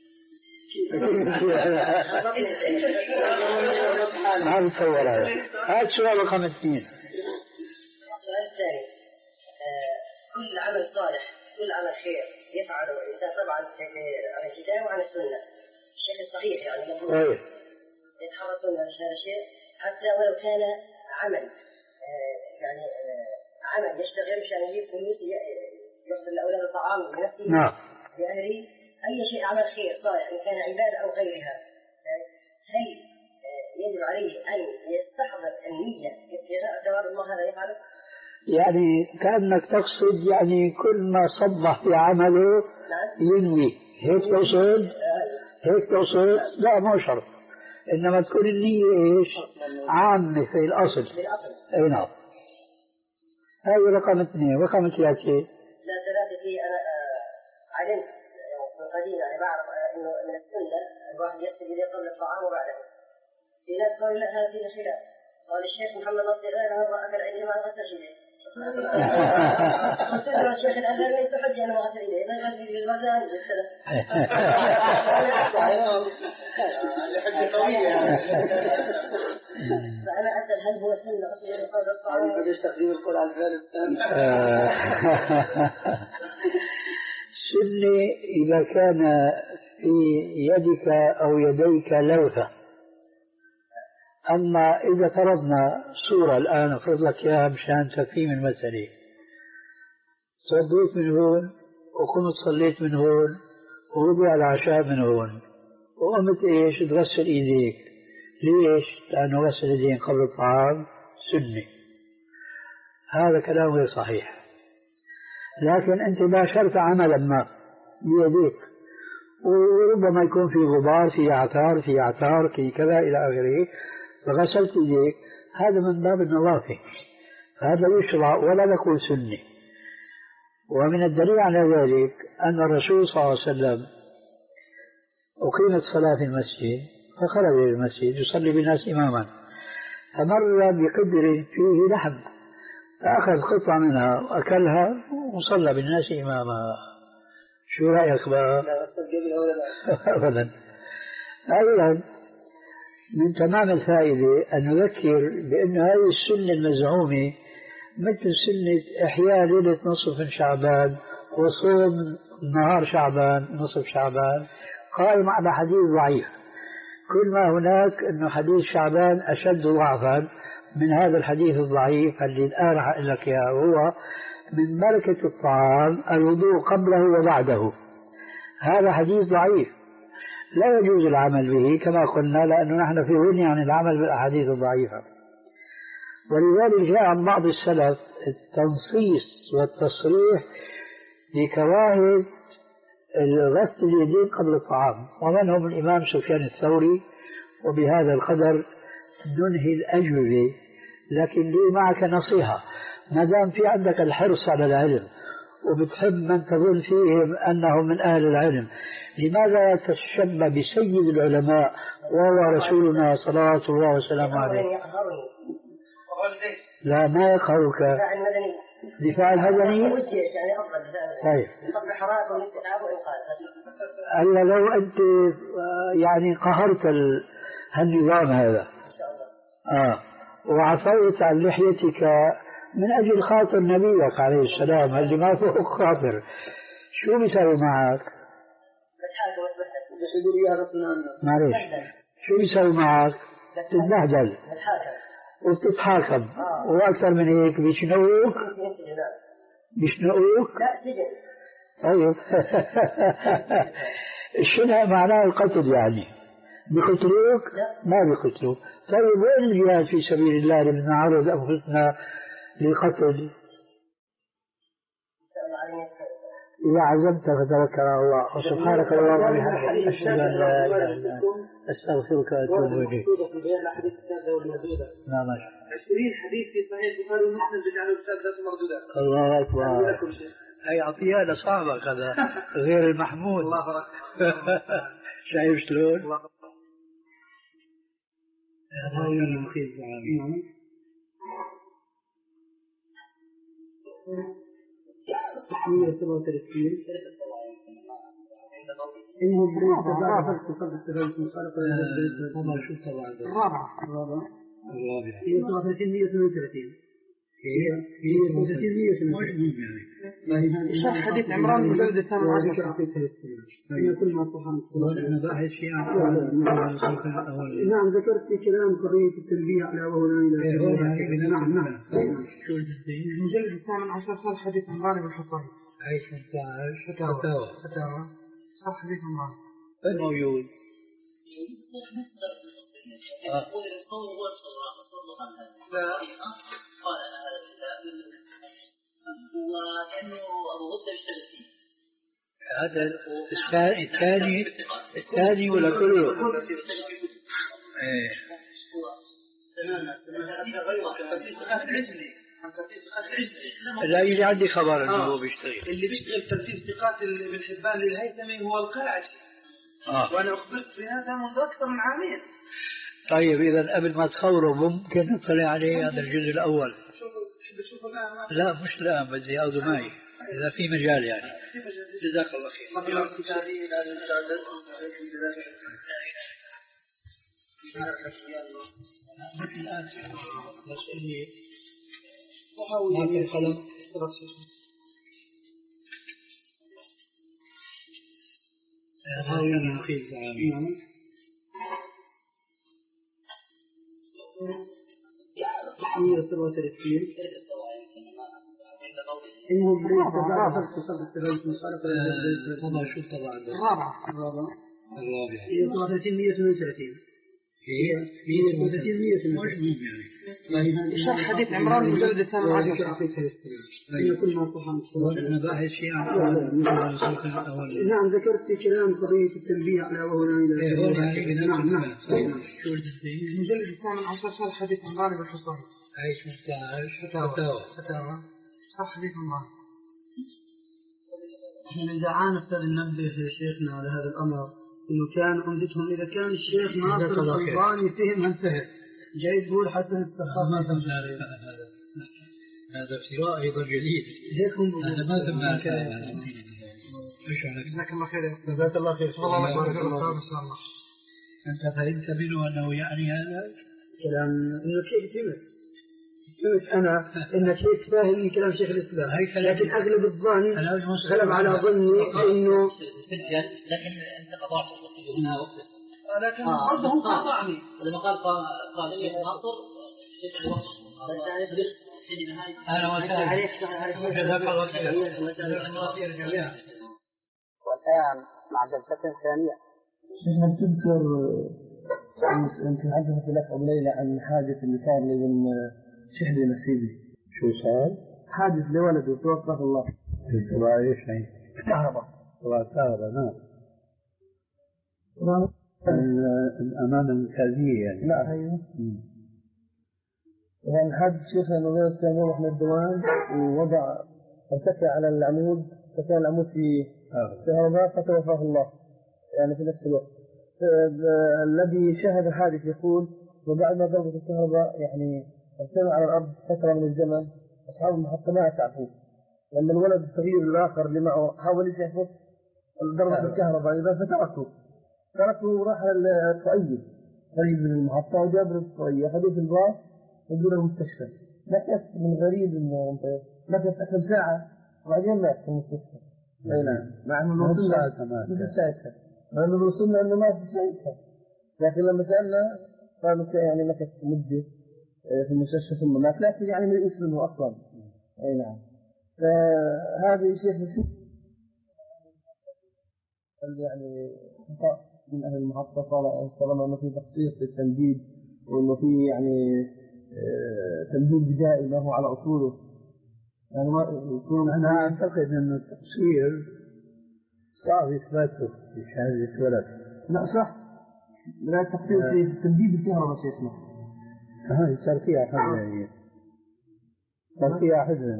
ما بتصور هذا. هذا سؤال رقم اثنين. السؤال الثاني، كل عمل صالح كل عمل خير يفعله الإنسان طبعا عن الكتاب وعن السنة الشيء الصحيح، يعني المفروض يتحرص من هذا الشيء حتى ولو كان عمل يعني عمل يشتغل مشان يجيب فلوس يحضر لأولاد الطعام بنفسه نعم بأهله، أي شيء عمل خير صالح إن كان عبادة أو غيرها، هل يجب عليه أن يستحضر النية ابتغاء ثواب الله هذا يفعله؟ يعني كأنك تقصد يعني كل ما صبح في عمله ينوي، هيك تقصد؟ هيك تقصد؟ لا مو شرط، إنما تكون النية إيش؟ عامة في الأصل. أي نعم. هذه رقم اثنين. رقم ثلاثة، لا ثلاثة أنا علمت من قديم يعني بعرف إنه من السنة الواحد يغسل يديه قبل الطعام وبعده. في ناس قالوا لا هذا فيه خلاف، قال الشيخ محمد نصر غير مرة أكل عيديه ما غسل يديه. قلت له الشيخ الألباني ليس حجة أنا ما غسل يديه، ما غسل يديه الغزال بالسلف. حجة قوية. فأنا أسأل هل هو سنة غسل يديه قبل الطعام؟ هل بديش تقديم القول على الفعل الثاني؟ سنة إذا كان في يدك أو يديك لوثة. أما إذا فرضنا صورة الآن أفرض لك إياها مشان تفهيم المسألة، صليت من هون وقمت صليت من هون ووضع العشاء من هون وقمت إيش تغسل إيديك، ليش؟ لأنه غسل اليدين قبل الطعام سنة. هذا كلام غير صحيح، لكن أنت باشرت عملا ما بيديك، وربما يكون في غبار، في عثار، في عثار، في كذا إلى آخره، فغسلت يديك، هذا من باب النظافة، هذا يشرع ولا نقول سنة. ومن الدليل على ذلك أن الرسول صلى الله عليه وسلم أقيمت صلاة في المسجد فخرج إلى المسجد يصلي بالناس إماما، فمر بقدر فيه لحم فأخذ قطعة منها وأكلها وصلى بالناس إماما. شو رأيك بقى؟ أبدا. أيضا من تمام الفائدة أن نذكر بأن هذه السنة المزعومة مثل سنة إحياء ليلة نصف من شعبان وصوم نهار شعبان نصف شعبان قائم على حديث ضعيف. كل ما هناك أنه حديث شعبان أشد ضعفا من هذا الحديث الضعيف اللي الآن هقول لك إياه، وهو من بركة الطعام الوضوء قبله وبعده. هذا حديث ضعيف لا يجوز العمل به كما قلنا، لأنه نحن في غنى عن العمل بالأحاديث الضعيفة. ولذلك جاء عن بعض السلف التنصيص والتصريح بكراهة غسل اليدين قبل الطعام، ومنهم الإمام سفيان الثوري. وبهذا القدر ننهي الأجوبة، لكن لي معك نصيحة، ما دام في عندك الحرص على العلم وبتحب من تظن فيهم أنهم من أهل العلم، لماذا تتشبه بسيد العلماء وهو رسولنا صلوات الله وسلامه عليه؟ لا ما يقهرك. دفاع المدني. دفاع المدني. يعني أفضل دفاع. طيب. قبل حرائق والاستتعاب والإنقاذ. ألا لو أنت يعني قهرت هالنظام هذا. إن شاء الله. آه. وعفوت عن لحيتك من أجل خاطر نبيك عليه السلام اللي ما فوق خاطر، شو بيسوي معك؟ بتحاكم بس بس يقول لي هذا أسنان. معلش. شو بيسوي معك؟ تتبهدل. بتحاكم. وبتتحاكم. آه. وأكثر من هيك بيشنقوك. بيشنقوك؟ لا سجن. طيب. الشنق معناه القتل يعني. بيقتلوك؟ ما بيقتلوك. طيب وين الجهاد في سبيل الله اللي نعرض أنفسنا للقتل؟ إذا عزمت فتوكل على الله. وسبحانك اللهم وبحمدك أشهد أن لا إله إلا أنت أستغفرك وأتوب إليك. نعم. عشرين حديث في صحيح البخاري ومسلم بجعل الأستاذ مردودات. الله أكبر. هي عطية لصاحبك هذا غير المحمود. الله أكبر. شايف شلون؟ هذا المخيف العام. مية وسبعة وثلاثين إنه بدأت تضاعفت وقد استغلت مخالفة والله شو طبعا الرابعة الرابعة الرابعة مية وسبعة وثلاثين مية وثمانية وثلاثين هي مية وثمانية وثلاثين مية وثمانية وثلاثين شرح حديث عمران مجلد الثامن عشر هي كل ما صحان أنا باحث شيء عن نعم ذكرت في كلام قضية التنبيه على وهو لا نعم نعم المجلد الثامن عشر شرح حديث عمران بن الحصين أي ستة عشر فتاوى فتاوى شرح حديث عمران الموجود وكأنه أبو غدة يشتغل فيه. هذا الثاني الثاني ولا كله؟ ايه لا يجي عندي خبر انه هو بيشتغل. اللي بيشتغل ترتيب ثقات ابن حبان للهيثمي هو القاعد. آه. وانا اخبرت بهذا منذ اكثر من عامين. طيب اذا قبل ما تخبره ممكن نطلع عليه هذا الجزء الاول. لا مش لا بدي اخذه معي اذا في مجال يعني. جزاك الله خير. الان بس اللي ما في قلم هذا المخيف العام. مية وسبعة وثلاثين إنه بدأت تضاعفت وقد استغلت مخالفة والله شو طبعا الرابعة الرابعة الرابعة مية وسبعة وثلاثين مية وثمانية وثلاثين هي ثلاثين مش مهم يعني. شرح حديث عمران المجلد الثامن عشر. هي كل ما طحن. أنا باحث شيء عن أول. نعم ذكرت كلام قضية التنبيه على وهو لا إله إلا الله. نعم نعم. المجلد الثامن عشر شرح حديث عمران بن حصين. عايش مفتاح فتاوى فتاوى شرح حديث عمران. احنا إذا عانت ننبه شيخنا على هذا الأمر إنه كان عمدتهم إذا كان الشيخ ناصر الألباني فهم انتهى جاي تقول حسن السخاف ما فهم هذا هذا افتراء أيضا جديد هذا ما ثم جزاك الله خير جزاك الله خير شكرا الله لك وبارك الله إن شاء الله. أنت فهمت منه أنه يعني هذا كلام إنه كيف فهمت فهمت أنا إن كيف فاهم كلام شيخ الإسلام لكن أغلب الظن غلب على ظني إنه سجل لكن أنت قطعت هنا وقت لكن برضه هو قاطعني لما قال قال الشيخ ناصر الشيخ الوقت أنا وسهلا جزاك الله خير جميعا. والآن مع جلسة ثانية. شيخنا تذكر أنت حدثت لك قبل ليلة عن حادث اللي صار لابن شهدي نسيبي. شو صار؟ حادث لولده توفاه الله. طلع إيش يعني؟ كهرباء. طلع كهرباء نعم. الأمانة الكاذبية يعني. لا أيوه. يعني حادث شيخنا نظرت كان يروح من الدوام ووضع ارتكى على العمود فكان العمود في كهرباء فتوفاه الله يعني في نفس الوقت. الذي شاهد الحادث يقول وبعد ما ضربت الكهرباء يعني ارتمى على الأرض فترة من الزمن أصحاب المحطة ما أسعفوه لما الولد الصغير الآخر اللي معه حاول يسعفه ضربت الكهرباء إذا فتركه تركه وراح للطائية قريب من المحطة وجاب الطائية خذوه في الباص ودوه المستشفى. مكث من غريب إنه مكث أكثر ساعة وبعدين مات في المستشفى. أي نعم مع إنه وصلنا مثل ساعتها مع إنه وصلنا إنه مات في ساعتها لكن لما سألنا قالوا يعني مكث مدة في المستشفى ثم مات لكن يعني ما يسلمه أصلا. أي نعم. فهذا شيخ شو يعني خطأ من أهل المحطة قال طالما أنه في تقصير في التمديد وأنه في يعني تمديد بدائي ما هو على أصوله يعني ما يكون. أنا أعتقد أن التقصير صعب إثباته في شهادة ولد. لا صح لا التقصير في تمديد الكهرباء شيخنا. هاي ترقية حزة ترقية حزة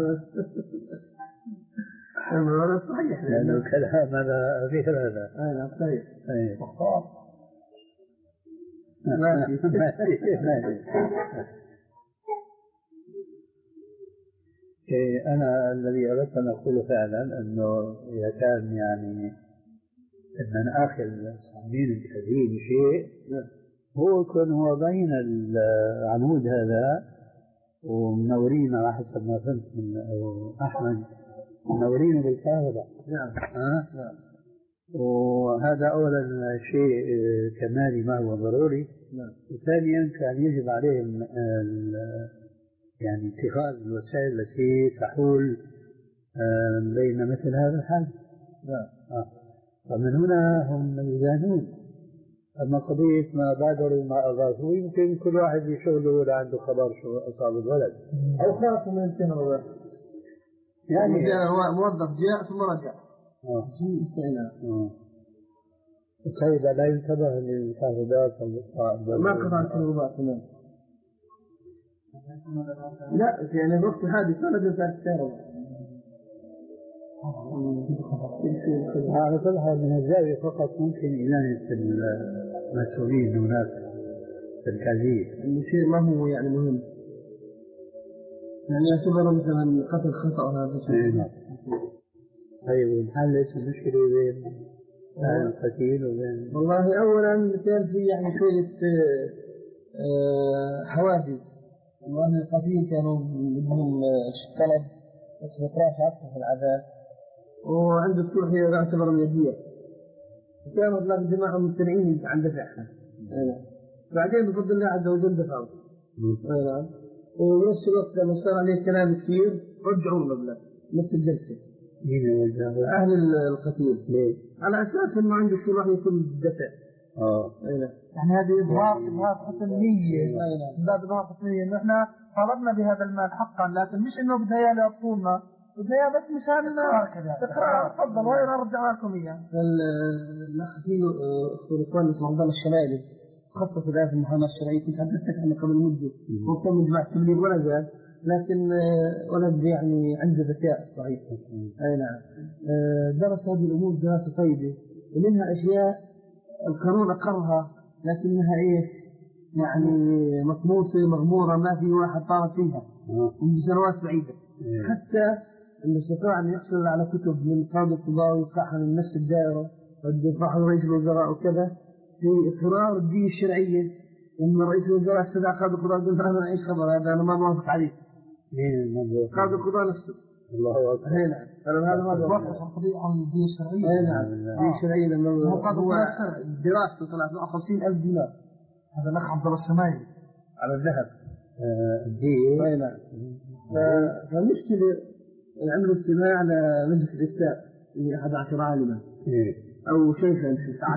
هذا صحيح لأنه الكلام هذا غير هذا. أي نعم صحيح. أي. ماشي ماشي. أنا الذي أردت أن أقوله فعلا أنه إذا كان يعني من آخر الصعبين الكثير شيء هو يكون هو بين العمود هذا ومنورين على حسب ما فهمت من أحمد منورين بالكهرباء. نعم. أه؟ نعم. وهذا أولا شيء كمالي ما هو ضروري. نعم. وثانيا كان يجب عليهم يعني اتخاذ الوسائل التي تحول بين مثل هذا الحال. نعم. آه. فمن هنا هم يزانون. أما قضية ما بادروا ما أضافوا يمكن كل واحد يشغله ولا عنده خبر شو أصاب الولد أو خافوا من الكهرباء يعني جاء موظف جاء ثم رجع. آه. آه. طيب لا ينتبه للكهرباء ما قطع الكهرباء كمان. لا يعني وقت الحادث ما نزل ساعة الكهرباء. على كل حال من الزاوية فقط ممكن إدانة المسؤولين هناك في الكازية. الشيء ما هو يعني مهم يعني يعتبر مثلا قتل خطأ هذا الشيء. طيب انحلت المشكلة بين القتيل وبين والله أولا كان في يعني شوية حواجز وأن القتيل كانوا بدهم طلب بس بتراش عكسه في العذاب وعنده السوح هي يعتبر من الدية كانوا طلاب الجماعة ممتنعين عن دفعها. بعدين بفضل الله عز وجل دفعوا. ونفس الوقت لما صار عليه كلام كثير رجعوا المبلغ نفس الجلسة. مين وجهه؟ أهل القتيل. ليه؟ على أساس إنه عنده كل واحد يكون دفع. اه يعني هذه إظهار إظهار حسن نية من باب إظهار حسن نية إنه إحنا طلبنا بهذا المال حقا، لكن مش إنه بدها لي أطولنا، بدها بس مشان تقرأ. تفضل وين أرجع لكم إياه. الأخ فيه الإخوان اسمه عبد الله الشمالي تخصص الآن في المحاماة الشرعية، كنت حدثتك عنه قبل مدة، هو كان من جماعة التبليغ ولا زال، لكن ولد يعني عنده ذكاء صحيح. أي نعم. درس هذه الأمور دراسة طيبة، ومنها أشياء القانون أقرها لكنها إيش يعني مطموسة مغمورة ما في واحد طارت فيها منذ سنوات بعيدة. حتى أنه استطاع أن يحصل على كتب من قاضي القضاء ويوقعها من نفس الدائرة ويدفعها رئيس الوزراء وكذا في إقرار الدية الشرعية. لما رئيس الوزراء استدعى قاضي القضاء قال أنا أعيش خبر هذا أنا ما موافق عليه. قاضي القضاء نفسه. الله أكبر. أي نعم. هذا ما وقف القضية عن الدية الشرعية. أي نعم. الدية الشرعية لما هو دراسته طلعت له خمسين ألف دينار. هذا الأخ عبد الله الشمالي على الذهب. الدية. أي نعم. فالمشكلة عملوا اجتماع لمجلس الإفتاء لأحد عشر عالما أو شيخا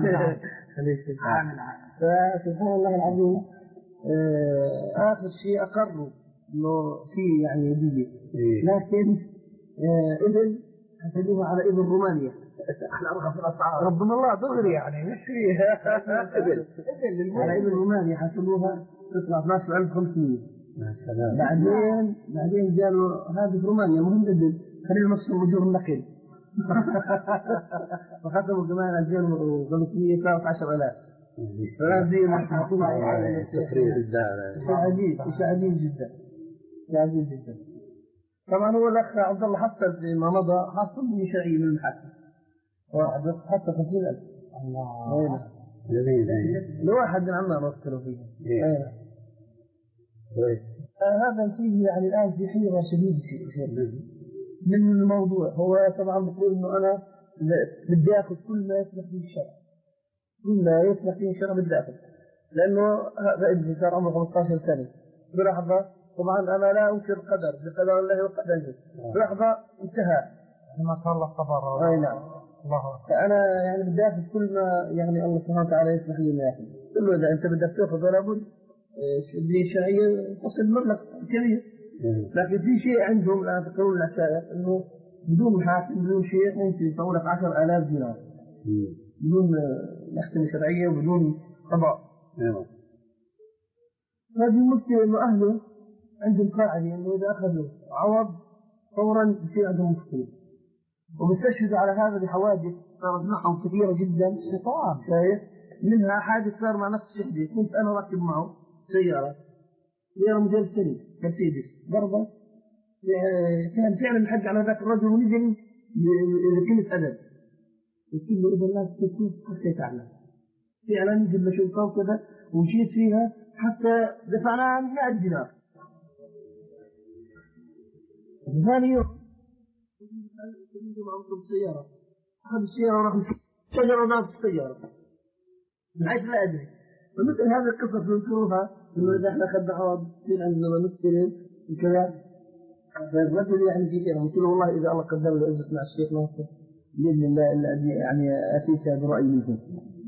فسبحان الله العظيم آخر شيء أقروا إنه في يعني دية، لكن إذن حسبوها على إذن رومانيا أحلى أرغب في الأسعار ربنا الله دغري يعني مش فيها إذن على إذن رومانيا حسبوها تطلع اثنا عشر ألف وخمسمئة. بعدين بعدين قالوا هذه في رومانيا مهم جدا خلينا نفصل أجور النقل فختموا كمان ألفين وخمسمئة صارت عشرة آلاف. فلازم نحطوها على تفريغ الدار. شيء عجيب شيء عجيب جدا شيء عجيب جدا. طبعا هو الأخ عبد الله حصل فيما مضى حصل لي شرعي من المحاكم حصل خمسين ألف. الله جميل. لواحد من عمان وقتلوا فيه. آه هذا فيه يعني الآن في حيرة شديدة من الموضوع. هو طبعا بقول إنه أنا بدي أخذ كل ما يسمح فيه الشرع، كل ما يسمح فيه الشرع بدي أخذ، لأنه هذا ابني صار عمره خمسة عشر سنة بلحظة. طبعا أنا لا أنكر قدر بقدر الله وقدره بلحظة انتهى ما شاء الله صبر. أي نعم. الله. فأنا يعني بدي أخذ كل ما يعني الله سبحانه وتعالى يسمح لي ما يأخذ. كل إذا أنت بدك تأخذ ولا بد الدية الشرعية تصل مبلغ كبير. لكن في شيء عندهم الآن في قانون العشائر إنه بدون محاكم بدون شيء ممكن يطول لك عشر آلاف دينار بدون محكمة شرعية وبدون قضاء. هذه المشكلة إنه أهله عندهم قاعدة إنه إذا أخذوا عوض فورا يصير عندهم مشكلة وبيستشهدوا على هذا بحوادث صارت معهم كثيرة جدا. شيطان شايف منها حادث صار مع نفس الشهدي. كنت أنا راكب معه سيارة سيارة موديل سري مرسيدس ضربة كان فعلا الحج على ذاك الرجل ونزل لكلمة أدب قلت له إذا لا تكون حتى يتعلم فعلا نزل لشوكة وكذا ومشيت فيها حتى دفعنا مئة دينار. ثاني يوم معهم السيارة أخذ السيارة وراح شجرة ضرب السيارة من حيث لا أدري. فمثل هذه القصص نذكرها إنه إذا إحنا أخذنا عوض يصير عندنا مشكلة وكذا. فالرجل يعني في خير قلت له والله إذا الله قدر له أجلس مع الشيخ ناصر بإذن الله إلا يعني أتيت برأي منكم.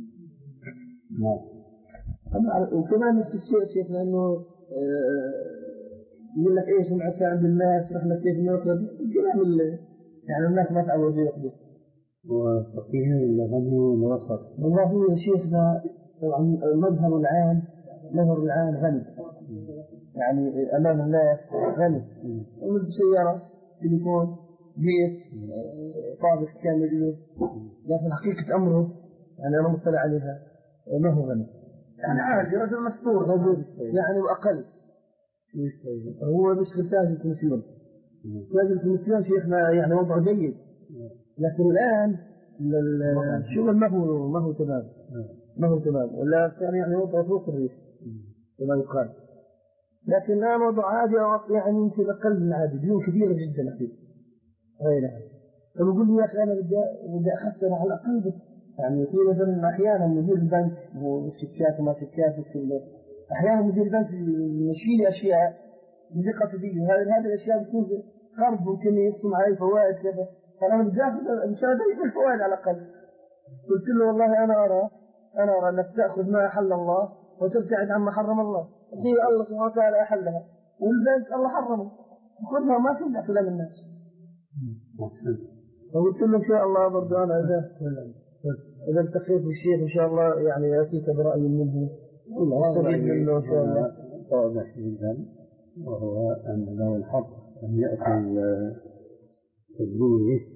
وكمان نفس الشيء شيخ لأنه يقول لك إيش سمعت عند الناس رحنا كيف نأخذ الكلام اللي يعني الناس ما تعودوا يأخذوا. وفقيه ولا غني ولا وسط؟ والله هو شيخنا طبعا المظهر العام مظهر العام غني يعني أمام الناس غني ومن سيارة تليفون بيت طابق كامل له، لكن حقيقة أمره يعني أنا مطلع عليها ما هو غني يعني عادي رجل مستور رجل يعني وأقل. هو مش تاجر الكوميسيون تاجر الكوميسيون شيخنا يعني وضعه جيد، لكن الآن الشغل ما هو ما هو تمام ما هو تمام ولا كان يعني وضعه فوق الريش كما يقال. لكن الآن وضع عادي يعني يمكن أقل من عادي ديون كثيرة جدا أكيد غيرها. فبقول لي يا أخي أنا بدي بدي أخسر على الأقل يعني في مثلا أحيانا مدير البنك وشيكات وما شيكات وكله أحيانا مدير البنك يشيل لي أشياء بثقة فيه وهذه هذه الأشياء بتكون قرض ممكن يقسم عليه فوائد كذا فأنا بدي أخذ مشان أجيب الفوائد على الأقل. قلت له والله أنا أرى أنا أرى أنك تأخذ ما أحل الله وتبتعد عما حرم الله. دي الله سبحانه وتعالى أحلها والبنت الله حرمه، خذها ما في كلام الناس. فقلت له إن شاء الله برضه أنا إذا إذا التقيت بالشيخ إن شاء الله يعني يأتيك برأي منه واستفيد منه إن شاء الله. واضح جدا، وهو أن له الحق أن يأتي تدليه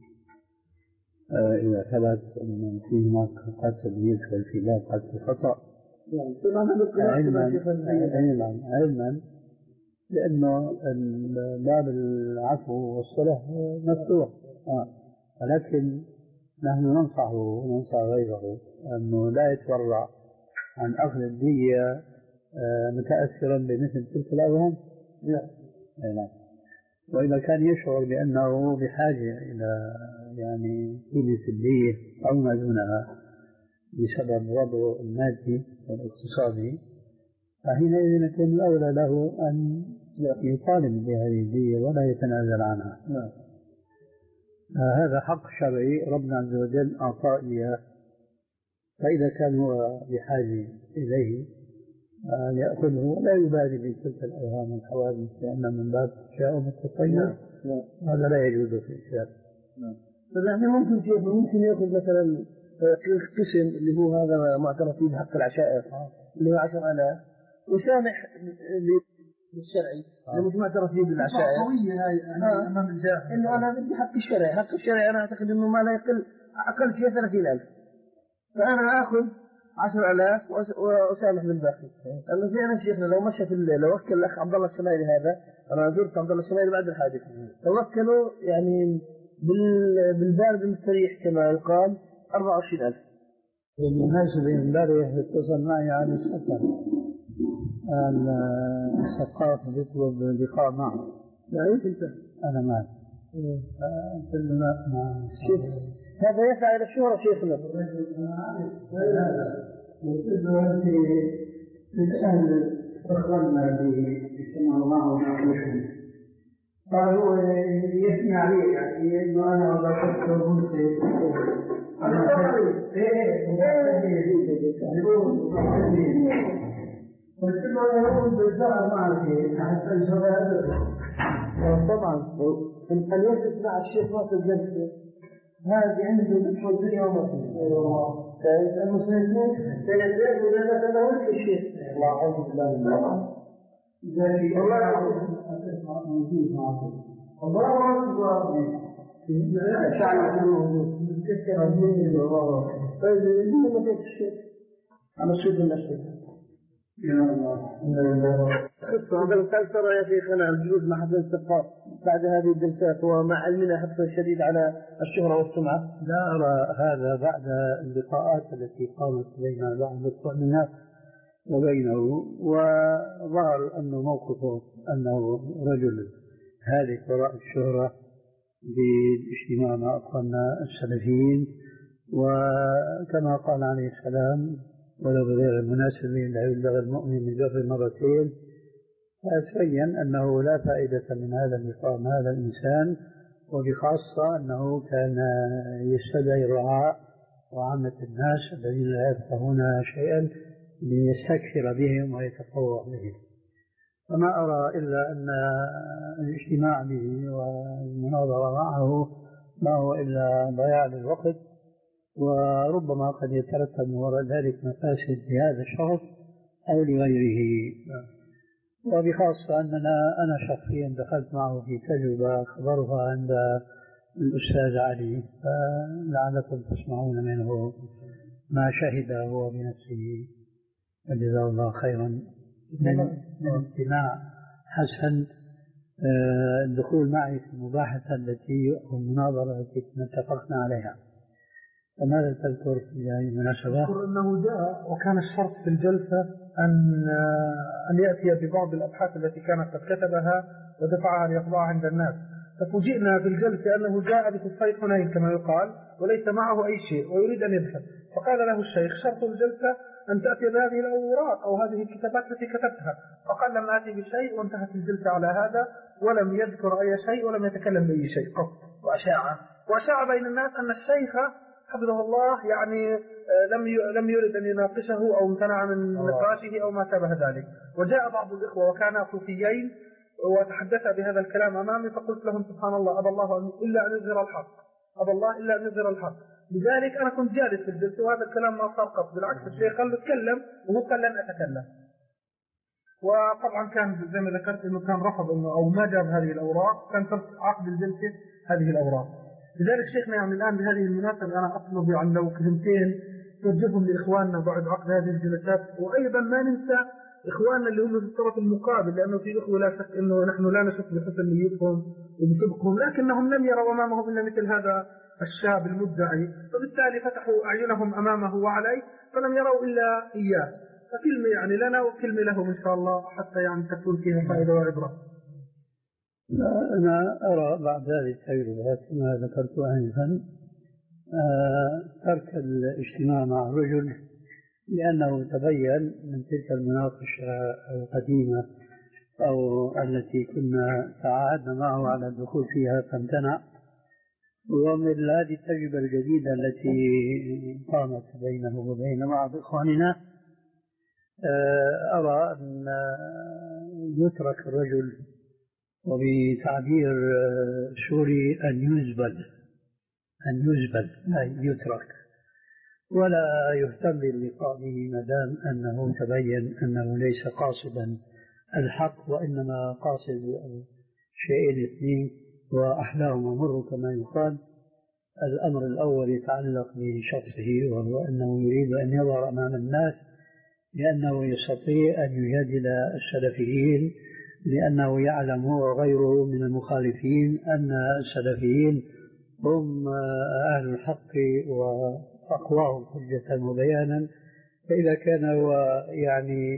إذا ثبت أن في هناك قد تدليس والخلاف قد خطأ، علما علما لأنه باب العفو والصلح مفتوح، ولكن نحن ننصحه وننصح غيره أنه لا يتورع عن أخذ الدية متأثرا بمثل تلك الأوهام. نعم. وإذا كان يشعر بأنه بحاجة إلى يعني قيمة الدية أو ما دونها بسبب وضعه المادي والاقتصادي، فحينئذ يكون الأولى له أن يطالب بهذه الدية ولا يتنازل عنها. نعم. هذا حق شرعي ربنا عز وجل أعطاه إياه، فإذا كان هو بحاجة إليه يأخذه ولا يبالي بتلك الأوهام والحوادث، لأن من باب التشاؤم التطير هذا لا يجوز في الشارع. فنحن ممكن شيخ ممكن يأخذ مثلا قسم اللي هو هذا معترف فيه بحق العشائر اللي هو عشر آلاف وسامح بالشرعي اللي مش معترف فيه بالعشائر. قوية هاي أمام الجاهل إنه أنا بدي حق الشرعي، حق الشرعي أنا أعتقد إنه ما لا يقل أقل شيء ثلاثين ألف، فأنا آخذ عشر آلاف وأسامح بالباقي. أما فعلا شيخنا لو مشى في الليل لو وكل الأخ عبد الله الشمالي هذا، أنا زرت عبد الله الشمالي بعد الحادث، لو وكلوا يعني بالبارد المستريح كما يقال أربعة وعشرين ألف. بالمناسبة امبارح اتصل معي على السفر السقاف يطلب لقاء معه. يعني أنت أنا معي. قلت له لا ما هذا يسعى إلى الشهرة شيخنا. هذا قلت له أنت الآن أخبرنا باجتماع الله ونعمله، صار هو يثني عليه يعني إنه أنا بحث مرسل أنا بحث إيه قلت له أنا أقول بالظاهر معك حتى الجواب طبعا أن يجلس مع الشيخ ناصر الجلسة هذه عنده ذكر الدنيا وما فيها. المسلمين سنتين ولا تناولت الشيخ الله أعوذ بالله من الله ذلك الله موجود معكم الله أكبر شعب موجود كثير من الله. طيب ليه ما فيش الشيخ على سيد النشر يا الله قصة هذا المثال ترى يا شيخنا الجلوس مع حسن السقاف بعد هذه الجلسات ومع علمنا حرصا شديد على الشهرة والسمعة. لا أرى هذا بعد اللقاءات التي قامت بين بعض الإخوان وبينه، وظهر أنه موقفه أنه رجل هالك وراء الشهرة بالاجتماع مع أخواننا السلفيين، وكما قال عليه السلام ولو بغير المناسبة لا يبلغ المؤمن من جر مرتين، فتبين أنه لا فائدة من هذا اللقاء مع هذا الإنسان، وبخاصة أنه كان يستدعي الرعاء وعامة الناس الذين لا يفقهون شيئا ليستكثر بهم ويتفوق بهم. فما أرى إلا أن الاجتماع به والمناظرة معه ما هو إلا ضياع للوقت، وربما قد يترتب وراء ذلك مفاسد لهذا الشخص أو لغيره. وبخاصة أننا أنا شخصيا دخلت معه في تجربة خبرها عند الأستاذ علي، فلعلكم تسمعون منه ما شهد هو بنفسه وجزاه الله خيرا من امتناع حسن الدخول معي في المباحثة التي والمناظرة التي اتفقنا عليها. فماذا تذكر في هذه المناسبة؟ أذكر أنه جاء وكان الشرط في الجلسة أن أن يأتي ببعض الأبحاث التي كانت قد كتبها ودفعها ليطبعها عند الناس، ففوجئنا في الجلسة أنه جاء بصفي حنين كما يقال وليس معه أي شيء ويريد أن يذهب، فقال له الشيخ شرط الجلسة أن تأتي بهذه الأوراق أو هذه الكتابات التي كتبتها، فقال لم آتي بشيء وانتهت الجلسة على هذا ولم يذكر أي شيء ولم يتكلم بأي شيء قط. وأشاع وأشاع بين الناس أن الشيخ حفظه الله يعني لم لم يرد أن يناقشه أو امتنع من نقاشه أو ما شابه ذلك. وجاء بعض الإخوة وكانا صوفيين وتحدثا بهذا الكلام أمامي، فقلت لهم سبحان الله أبى الله إلا أن يظهر الحق، أبى الله إلا أن يظهر الحق. لذلك أنا كنت جالس في الجلسة وهذا الكلام ما صار قط، بالعكس الشيخ قال له اتكلم وهو قال لن أتكلم. وطبعا كان زي ما ذكرت انه كان رفض انه او ما جاب هذه الاوراق، كان في عقد الجلسه هذه الاوراق. لذلك شيخنا يعني الان بهذه المناسبه انا اطلب يعني لو كلمتين توجههم لاخواننا بعد عقد هذه الجلسات، وايضا ما ننسى اخواننا اللي هم في الطرف المقابل، لانه في اخوه لا شك انه نحن لا نشك بحسن نيتهم وبصدقهم، لكنهم لم يروا امامهم الا مثل هذا الشاب المدعي، فبالتالي فتحوا اعينهم امامه وعليه فلم يروا الا اياه. فكلمة يعني لنا وكلمة لهم إن شاء الله حتى يعني تكون فيها فائدة وعبرة. أنا أرى بعد هذه التجربة كما ذكرت آنفا ترك الاجتماع مع الرجل، لأنه تبين من تلك المناقشة القديمة أو التي كنا تعاهدنا معه على الدخول فيها فامتنع، ومن هذه التجربة الجديدة التي قامت بينه وبين بعض إخواننا أرى أن يترك الرجل، وبتعبير سوري أن يزبل، أن يزبل أي يترك، ولا يهتم باللقاء به ما دام أنه تبين أنه ليس قاصدا الحق، وإنما قاصد شيئين اثنين وأحلاهما مر كما يقال. الأمر الأول يتعلق بشخصه، وهو أنه يريد أن يظهر أمام الناس لأنه يستطيع أن يجادل السلفيين، لأنه يعلم هو وغيره من المخالفين أن السلفيين هم أهل الحق وأقواهم حجة وبيانا، فإذا كان هو يعني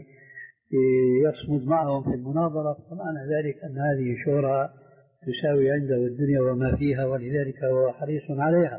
يصمد معهم في المناظرة فمعنى ذلك أن هذه شورى تساوي عنده الدنيا وما فيها، ولذلك هو حريص عليها.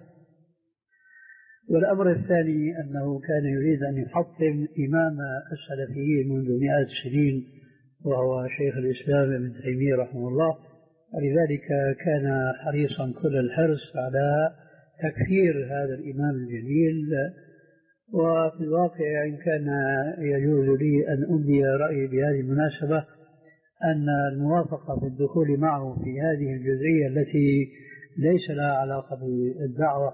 والأمر الثاني أنه كان يريد أن يحطم إمام السلفيين منذ مئات السنين، وهو شيخ الإسلام ابن تيمية رحمه الله، ولذلك كان حريصا كل الحرص على تكفير هذا الإمام الجليل. وفي الواقع إن كان يجوز لي أن أبدي رأيي بهذه المناسبة أن الموافقة في الدخول معه في هذه الجزئية التي ليس لها علاقة بالدعوة،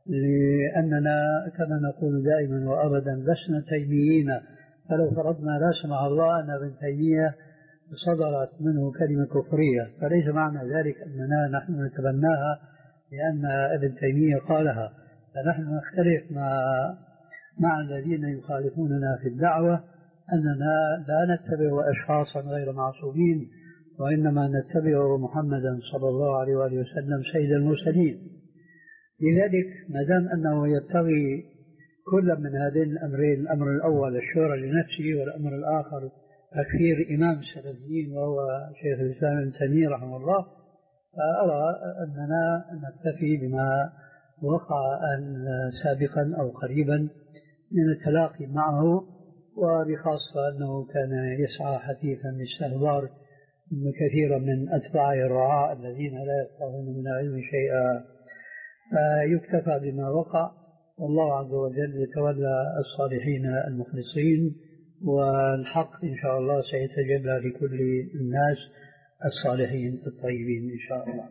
لأننا كما نقول دائما وأبدا لسنا تيميين، فلو فرضنا لا سمح الله أن ابن تيمية صدرت منه كلمة كفرية فليس معنى ذلك أننا نحن نتبناها لأن ابن تيمية قالها، فنحن نختلف مع مع الذين يخالفوننا في الدعوة أننا لا نتبع أشخاصا غير معصومين، وإنما نتبع محمدا صلى الله عليه وآله وسلم سيد المرسلين. لذلك ما دام أنه يبتغي كل من هذين الأمرين، الأمر الأول الشورى لنفسه، والأمر الآخر تكفير إمام السلفيين وهو شيخ الإسلام ابن تيمية رحمه الله، فأرى أننا نكتفي بما وقع سابقا أو قريبا من التلاقي معه، وبخاصة أنه كان يسعى حثيثا لاستهبار كثيرا من أتباعه الرعاء الذين لا يفقهون من العلم شيئا، فيكتفى بما وقع، والله عز وجل يتولى الصالحين المخلصين، والحق إن شاء الله سيتجلى لكل الناس الصالحين الطيبين إن شاء الله.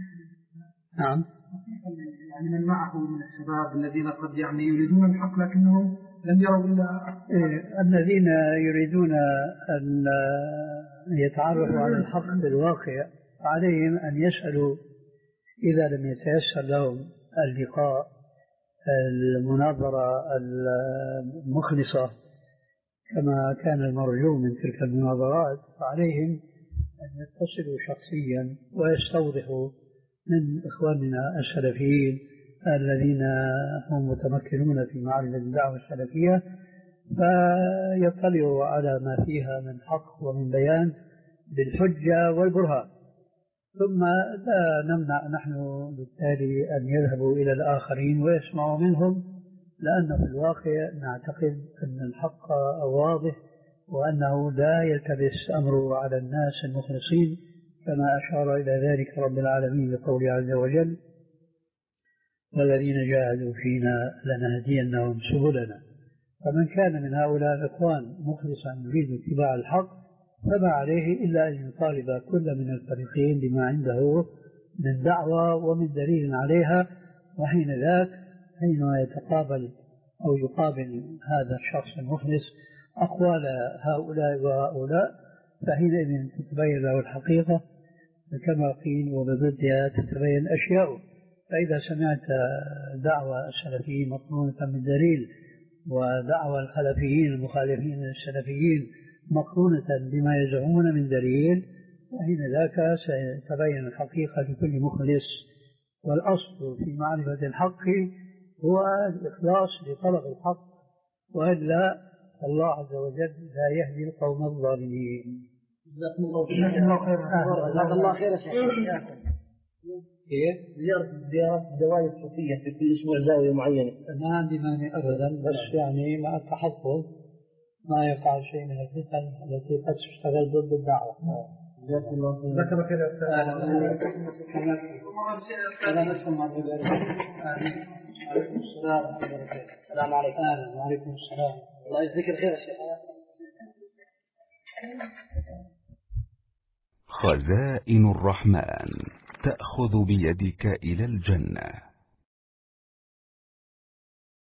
نعم. يعني من معه من الشباب الذين قد يعني يريدون الحق لكنهم لم يروا إلا إيه الذين يريدون أن يتعرفوا على الحق بالواقع عليهم أن يسألوا إذا لم يتيسر لهم اللقاء المناظرة المخلصة كما كان المرجو من تلك المناظرات، فعليهم أن يتصلوا شخصيا ويستوضحوا من إخواننا السلفيين الذين هم متمكنون في معرفة الدعوة السلفية، فيطلعوا على ما فيها من حق ومن بيان بالحجة والبرهان، ثم لا نمنع نحن بالتالي أن يذهبوا إلى الآخرين ويسمعوا منهم، لأن في الواقع نعتقد أن الحق واضح وأنه لا يلتبس أمره على الناس المخلصين، كما أشار إلى ذلك رب العالمين بقوله عز وجل: والذين جاهدوا فينا لنهدينهم سبلنا. فمن كان من هؤلاء الإخوان مخلصا يريد اتباع الحق فما عليه إلا أن يطالب كل من الفريقين بما عنده من دعوة ومن دليل عليها، وحين ذاك حينما يتقابل أو يقابل هذا الشخص المخلص أقوال هؤلاء وهؤلاء فحينئذ تتبين له الحقيقة كما قيل، وبضدها تتبين أشياء. فإذا سمعت دعوى السلفيين مقرونة بالدليل ودعوى الخلفيين المخالفين للسلفيين مقرونة بما يزعمون من دليل، وحين ذاك سيتبين الحقيقة لكل مخلص. والأصل في معرفة الحق هو الإخلاص لطلب الحق، وإلا الله عز وجل لا يهدي القوم الظالمين. جزاكم الله خيرا. جزاك الله خير يا شيخ. كيف؟ زيارة زوايا الصوفية في كل أسبوع زاوية معينة. ما عندي مانع أبدا، بس يعني مع التحفظ ما يقع شيء من الفتن التي قد تشتغل ضد الدعوة. جزاكم الله خير. ذكر كذا سلامتكم على ذلك. وعليكم السلام ورحمة الله وبركاته. السلام عليكم. وعليكم السلام. الله يجزيك الخير يا شيخ. خزائن الرحمن تأخذ بيدك إلى الجنة.